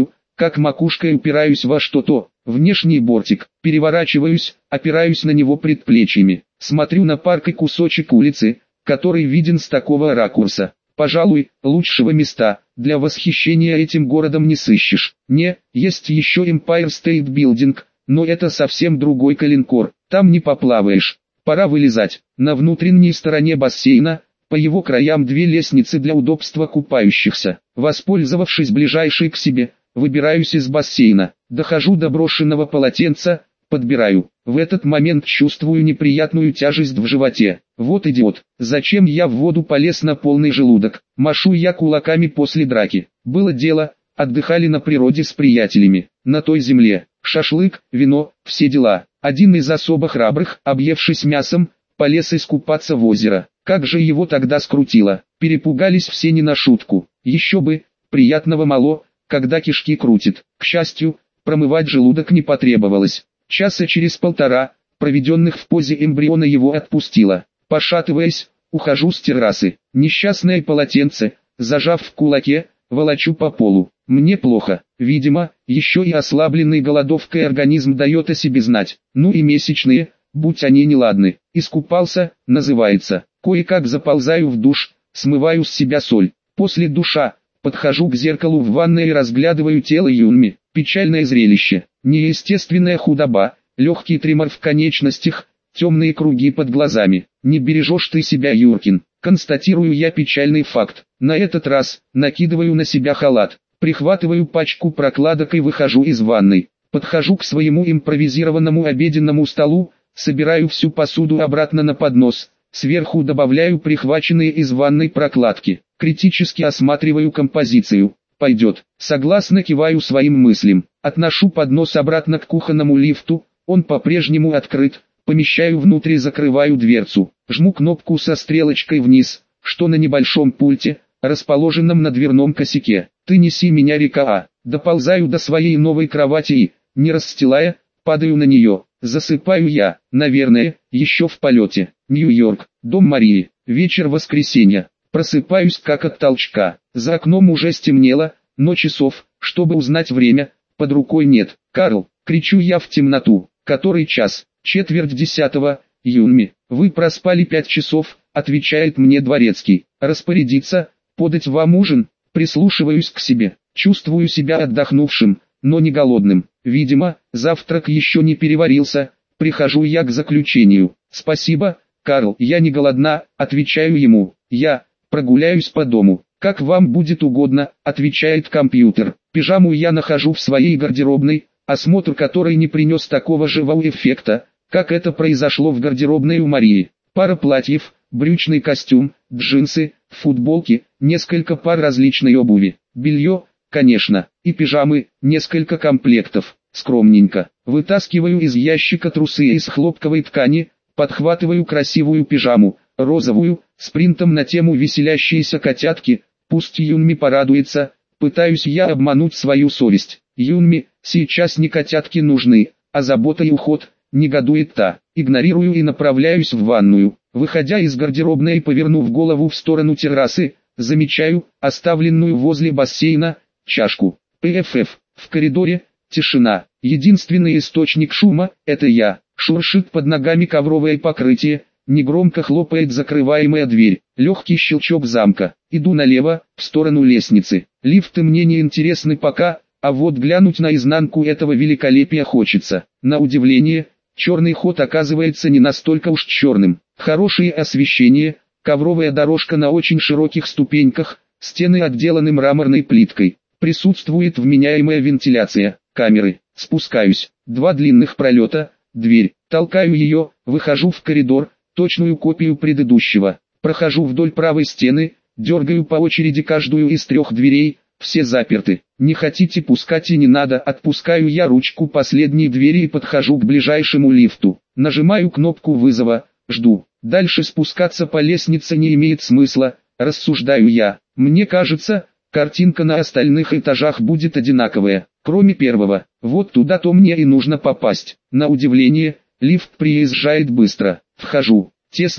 как макушкой упираюсь во что-то, внешний бортик, переворачиваюсь, опираюсь на него предплечьями, смотрю на парк и кусочек улицы, который виден с такого ракурса. Пожалуй, лучшего места для восхищения этим городом не сыщешь. Не, есть еще Empire State Building, но это совсем другой калинкор, там не поплаваешь. Пора вылезать. На внутренней стороне бассейна, по его краям две лестницы для удобства купающихся. Воспользовавшись ближайшей к себе, выбираюсь из бассейна, дохожу до брошенного полотенца, подбираю. В этот момент чувствую неприятную тяжесть в животе. Вот идиот, зачем я в воду полез на полный желудок? Машу я кулаками после драки. Было дело, отдыхали на природе с приятелями, на той земле. Шашлык, вино, все дела. Один из особо храбрых, объевшись мясом, полез искупаться в озеро. Как же его тогда скрутило. Перепугались все не на шутку. Еще бы, приятного мало, когда кишки крутит. К счастью, промывать желудок не потребовалось. Часа через полтора, проведенных в позе эмбриона, его отпустило. Пошатываясь, ухожу с террасы. Несчастное полотенце, зажав в кулаке, волочу по полу. Мне плохо. Видимо, еще и ослабленный голодовкой организм дает о себе знать. Ну и месячные, будь они неладны. Искупался, называется. Кое-как заползаю в душ, смываю с себя соль. После душа, подхожу к зеркалу в ванной и разглядываю тело Юнми. Печальное зрелище. Неестественная худоба, легкий тремор в конечностях, темные круги под глазами. Не бережешь ты себя, Юркин. Констатирую я печальный факт. На этот раз, накидываю на себя халат, прихватываю пачку прокладок и выхожу из ванной. Подхожу к своему импровизированному обеденному столу, собираю всю посуду обратно на поднос, сверху добавляю прихваченные из ванной прокладки. Критически осматриваю композицию. Пойдет. Согласно киваю своим мыслям. Отношу поднос обратно к кухонному лифту, он по-прежнему открыт. Помещаю внутрь и закрываю дверцу. Жму кнопку со стрелочкой вниз, что на небольшом пульте, расположенном на дверном косяке. Ты неси меня, река А. Доползаю до своей новой кровати и, не расстилая, падаю на нее. Засыпаю я, наверное, еще в полете. Нью-Йорк, дом Марии, вечер воскресенья. Просыпаюсь как от толчка. За окном уже стемнело, но часов, чтобы узнать время, под рукой нет. «Карл!» — кричу я в темноту. «Который час?» «10:45, Юнми. Вы проспали 5 часов», — отвечает мне дворецкий. «Распорядиться, подать вам ужин?» Прислушиваюсь к себе. Чувствую себя отдохнувшим, но не голодным. Видимо, завтрак еще не переварился. Прихожу я к заключению. «Спасибо, Карл, я не голодна», — отвечаю ему. «Я прогуляюсь по дому». «Как вам будет угодно», — отвечает компьютер. Пижаму я нахожу в своей гардеробной, осмотр которой не принес такого же вау-эффекта, как это произошло в гардеробной у Марии. Пара платьев, брючный костюм, джинсы, футболки, несколько пар различной обуви, белье, конечно, и пижамы, несколько комплектов. Скромненько. Вытаскиваю из ящика трусы из хлопковой ткани, подхватываю красивую пижаму, розовую, с принтом на тему «Веселящиеся котятки», пусть Юнми порадуется, пытаюсь я обмануть свою совесть. Юнми, сейчас не котятки нужны, а забота и уход, негодует та. Игнорирую и направляюсь в ванную. Выходя из гардеробной и повернув голову в сторону террасы, замечаю, оставленную возле бассейна, чашку. ПФФ. В коридоре, тишина. Единственный источник шума – это я. Шуршит под ногами ковровое покрытие, негромко хлопает закрываемая дверь. Легкий щелчок замка. Иду налево, в сторону лестницы. Лифты мне не интересны пока, а вот глянуть на изнанку этого великолепия хочется. На удивление, черный ход оказывается не настолько уж черным. Хорошее освещение, ковровая дорожка на очень широких ступеньках, стены отделаны мраморной плиткой. Присутствует вменяемая вентиляция, камеры. Спускаюсь. 2 длинных пролета, дверь. Толкаю ее, выхожу в коридор, точную копию предыдущего. Прохожу вдоль правой стены, дергаю по очереди каждую из 3 дверей, все заперты. Не хотите пускать и не надо, отпускаю я ручку последней двери и подхожу к ближайшему лифту. Нажимаю кнопку вызова, жду. Дальше спускаться по лестнице не имеет смысла, рассуждаю я. Мне кажется, картинка на остальных этажах будет одинаковая, кроме первого. Вот туда-то мне и нужно попасть. На удивление, лифт приезжает быстро. Вхожу. Тесный,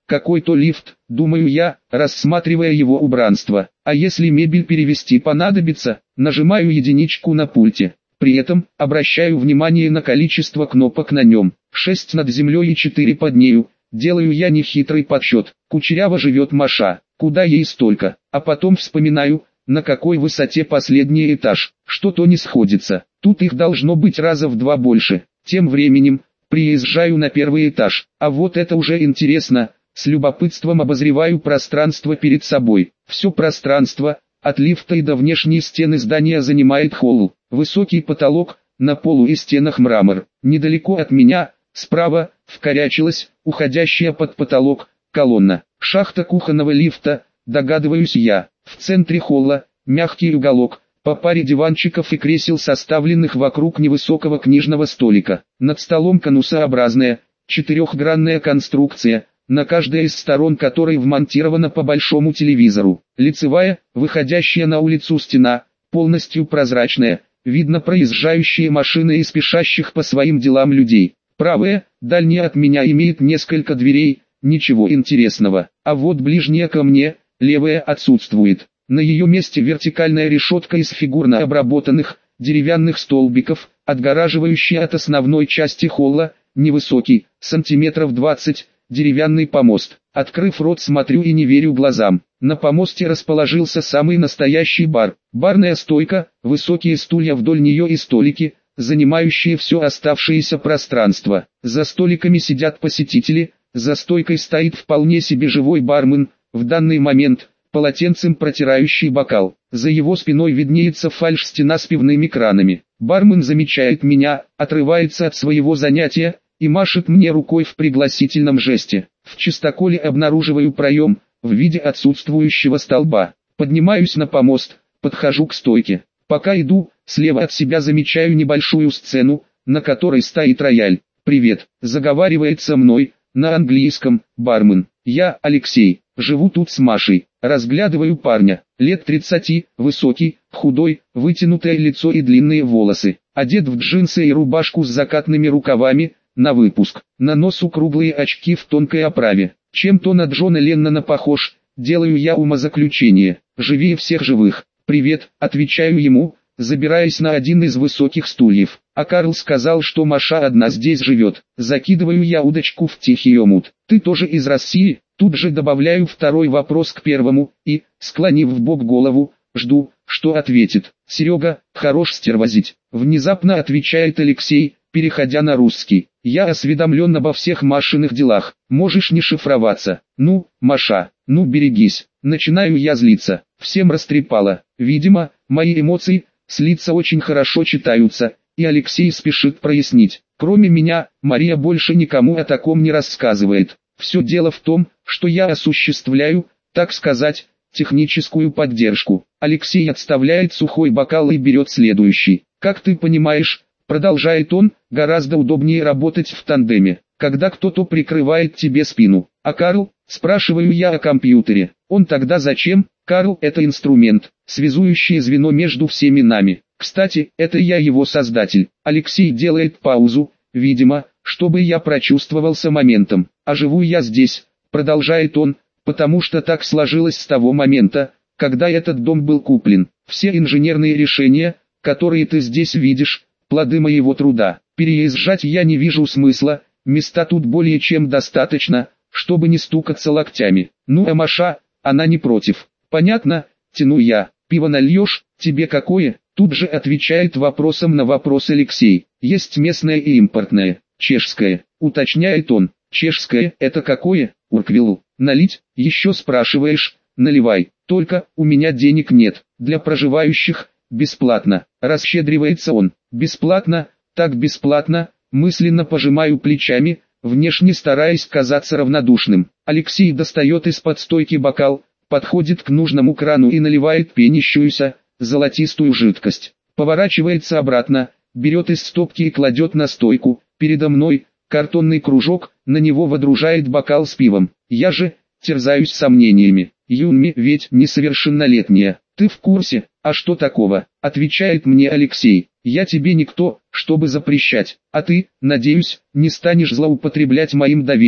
какой-то лифт, думаю я, рассматривая его убранство. А если мебель перевести понадобится, нажимаю единичку на пульте. При этом, обращаю внимание на количество кнопок на нем. 6 над землей и 4 под нею. Делаю я нехитрый подсчет. Кучеряво живет Маша. Куда ей столько? А потом вспоминаю, на какой высоте последний этаж. Что-то не сходится. Тут их должно быть раза в 2 больше. Тем временем, приезжаю на первый этаж. А вот это уже интересно. С любопытством обозреваю пространство перед собой. Все пространство, от лифта и до внешней стены здания, занимает холл. Высокий потолок, на полу и стенах мрамор. Недалеко от меня, справа, вкорячилась, уходящая под потолок, колонна. Шахта кухонного лифта, догадываюсь я. В центре холла, мягкий уголок, по паре диванчиков и кресел, составленных вокруг невысокого книжного столика. Над столом конусообразная, четырехгранная конструкция, на каждой из сторон которой вмонтирована по большому телевизору. Лицевая, выходящая на улицу стена, полностью прозрачная, видно проезжающие машины и спешащих по своим делам людей. Правая, дальняя от меня, имеет несколько дверей, ничего интересного. А вот ближняя ко мне, левая, отсутствует. На ее месте вертикальная решетка из фигурно обработанных, деревянных столбиков, отгораживающая от основной части холла, невысокий, сантиметров 20, деревянный помост. Открыв рот, смотрю и не верю глазам. На помосте расположился самый настоящий бар. Барная стойка, высокие стулья вдоль нее и столики, занимающие все оставшееся пространство. За столиками сидят посетители, за стойкой стоит вполне себе живой бармен, в данный момент полотенцем протирающий бокал. За его спиной виднеется фальш-стена с пивными кранами. Бармен замечает меня, отрывается от своего занятия и машет мне рукой в пригласительном жесте. В чистоколе обнаруживаю проем в виде отсутствующего столба. Поднимаюсь на помост, подхожу к стойке. Пока иду, слева от себя замечаю небольшую сцену, на которой стоит рояль. «Привет», — заговаривает со мной, на английском, бармен. «Я Алексей, живу тут с Машей». Разглядываю парня, лет 30, высокий, худой, вытянутое лицо и длинные волосы. Одет в джинсы и рубашку с закатными рукавами, на выпуск. На носу круглые очки в тонкой оправе. Чем-то на Джона Леннона похож, делаю я умозаключение. Живее всех живых. «Привет», — отвечаю ему, забираясь на один из высоких стульев. «А Карл сказал, что Маша одна здесь живет». Закидываю я удочку в тихий омут. «Ты тоже из России?» Тут же добавляю второй вопрос к первому и, склонив вбок голову, жду, что ответит. «Серега, хорош стервозить», — внезапно отвечает Алексей, переходя на русский. «Я осведомлен обо всех Машиных делах, можешь не шифроваться». «Ну, Маша, ну берегись». Начинаю я злиться. Всем растрепало. Видимо, мои эмоции с лица очень хорошо читаются, и Алексей спешит прояснить. Кроме меня, Мария больше никому о таком не рассказывает. Все дело в том, что я осуществляю, так сказать, техническую поддержку. Алексей отставляет сухой бокал и берет следующий. «Как ты понимаешь, — продолжает он, — гораздо удобнее работать в тандеме, когда кто-то прикрывает тебе спину. А Карл, спрашиваю я о компьютере, он тогда зачем? Карл — это инструмент, связующее звено между всеми нами. Кстати, это я его создатель». Алексей делает паузу, видимо, чтобы я прочувствовался моментом. «А живу я здесь, — продолжает он, — потому что так сложилось с того момента, когда этот дом был куплен. Все инженерные решения, которые ты здесь видишь, плоды моего труда. Переезжать я не вижу смысла, места тут более чем достаточно, чтобы не стукаться локтями. Ну а Маша, она не против». «Понятно, — тяну я. — Пиво нальешь, тебе какое?» Тут же отвечает вопросом на вопрос Алексей. «Есть местное и импортное, чешское», — уточняет он. «Чешское — это какое, Урквилл? Налить, еще спрашиваешь? Наливай, только у меня денег нет, для проживающих, бесплатно». Расщедривается он. «Бесплатно, так бесплатно», мысленно пожимаю плечами, внешне стараясь казаться равнодушным. Алексей достает из-под стойки бокал, подходит к нужному крану и наливает пенящуюся, золотистую жидкость. Поворачивается обратно, берет из стопки и кладет на стойку. Передо мной картонный кружок, на него водружает бокал с пивом. Я же терзаюсь сомнениями. «Юнми ведь несовершеннолетняя. Ты в курсе? А что такого?» — отвечает мне Алексей. «Я тебе никто, чтобы запрещать. А ты, надеюсь, не станешь злоупотреблять моим доверием».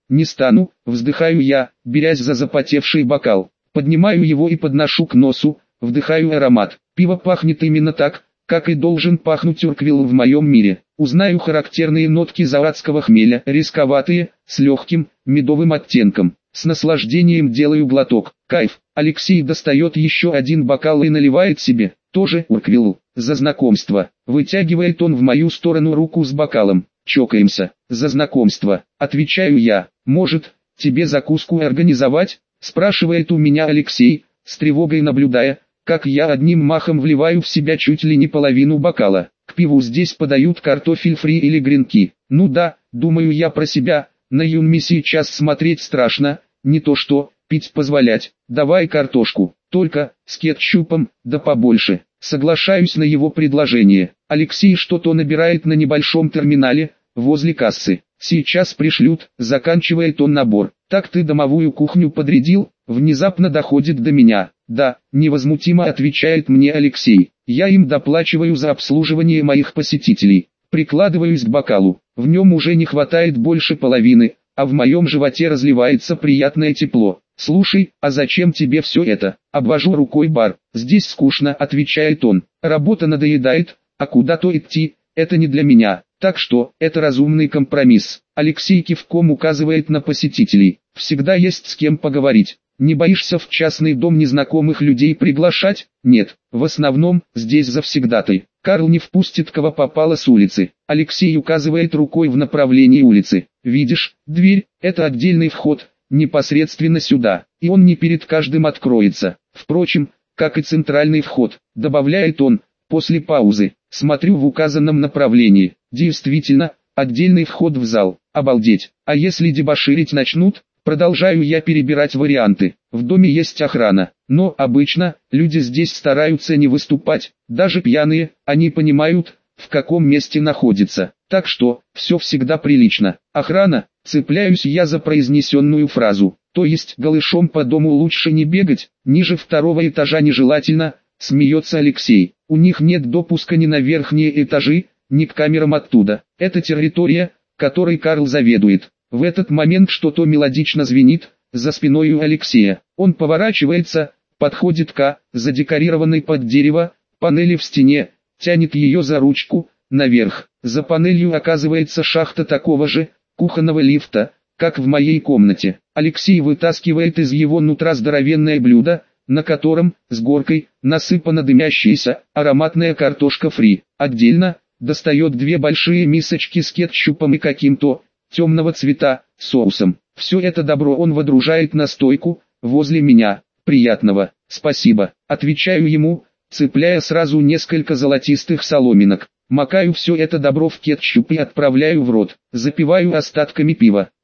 Не стану, вздыхаю я, берясь за запотевший бокал. Поднимаю его и подношу к носу, вдыхаю аромат. Пиво пахнет именно так, как и должен пахнуть Урквилл в моем мире. Узнаю характерные нотки завадского хмеля, рисковатые, с легким, медовым оттенком. С наслаждением делаю глоток. Кайф. Алексей достает еще один бокал и наливает себе. Тоже Урквилл. За знакомство. Вытягивает он в мою сторону руку с бокалом. Чокаемся. За знакомство. Отвечаю я. Может, тебе закуску организовать? Спрашивает у меня Алексей, с тревогой наблюдая, как я одним махом вливаю в себя чуть ли не половину бокала. К пиву здесь подают картофель фри или гренки. Ну да, думаю я про себя, на Юнми сейчас смотреть страшно, не то что, пить позволять. Давай картошку, только, с кетчупом, да побольше. Соглашаюсь на его предложение. Алексей что-то набирает на небольшом терминале, возле кассы. Сейчас пришлют, заканчивает он набор. Так ты домовую кухню подрядил? Внезапно доходит до меня. Да, невозмутимо отвечает мне Алексей. Я им доплачиваю за обслуживание моих посетителей. Прикладываюсь к бокалу. В нем уже не хватает больше половины, а в моем животе разливается приятное тепло. Слушай, а зачем тебе все это? Обвожу рукой бар. Здесь скучно, отвечает он. Работа надоедает, а куда-то идти, это не для меня. Так что, это разумный компромисс. Алексей кивком указывает на посетителей. Всегда есть с кем поговорить. Не боишься в частный дом незнакомых людей приглашать? Нет, в основном, здесь завсегдатай. Карл не впустит кого попало с улицы. Алексей указывает рукой в направлении улицы. Видишь, дверь, это отдельный вход, непосредственно сюда. И он не перед каждым откроется. Впрочем, как и центральный вход, добавляет он, после паузы. Смотрю в указанном направлении. Действительно, отдельный вход в зал. Обалдеть. А если дебоширить начнут? Продолжаю я перебирать варианты. В доме есть охрана, но обычно люди здесь стараются не выступать. Даже пьяные, они понимают, в каком месте находится. Так что, все всегда прилично. Охрана, цепляюсь я за произнесенную фразу. То есть голышом по дому лучше не бегать, ниже второго этажа нежелательно, смеется Алексей. У них нет допуска ни на верхние этажи, ни к камерам оттуда. Это территория, которой Карл заведует. В этот момент что-то мелодично звенит, за спиной у Алексея. Он поворачивается, подходит к задекорированной под дерево панели в стене, тянет ее за ручку, наверх. За панелью оказывается шахта такого же, кухонного лифта, как в моей комнате. Алексей вытаскивает из его нутра здоровенное блюдо, на котором, с горкой, насыпана дымящаяся, ароматная картошка фри. Отдельно, достает две большие мисочки с кетчупом и каким-то, темного цвета, соусом. Все это добро он водружает на стойку, возле меня. Приятного, спасибо, отвечаю ему, цепляя сразу несколько золотистых соломинок. Макаю все это добро в кетчуп и отправляю в рот. Запиваю остатками пива.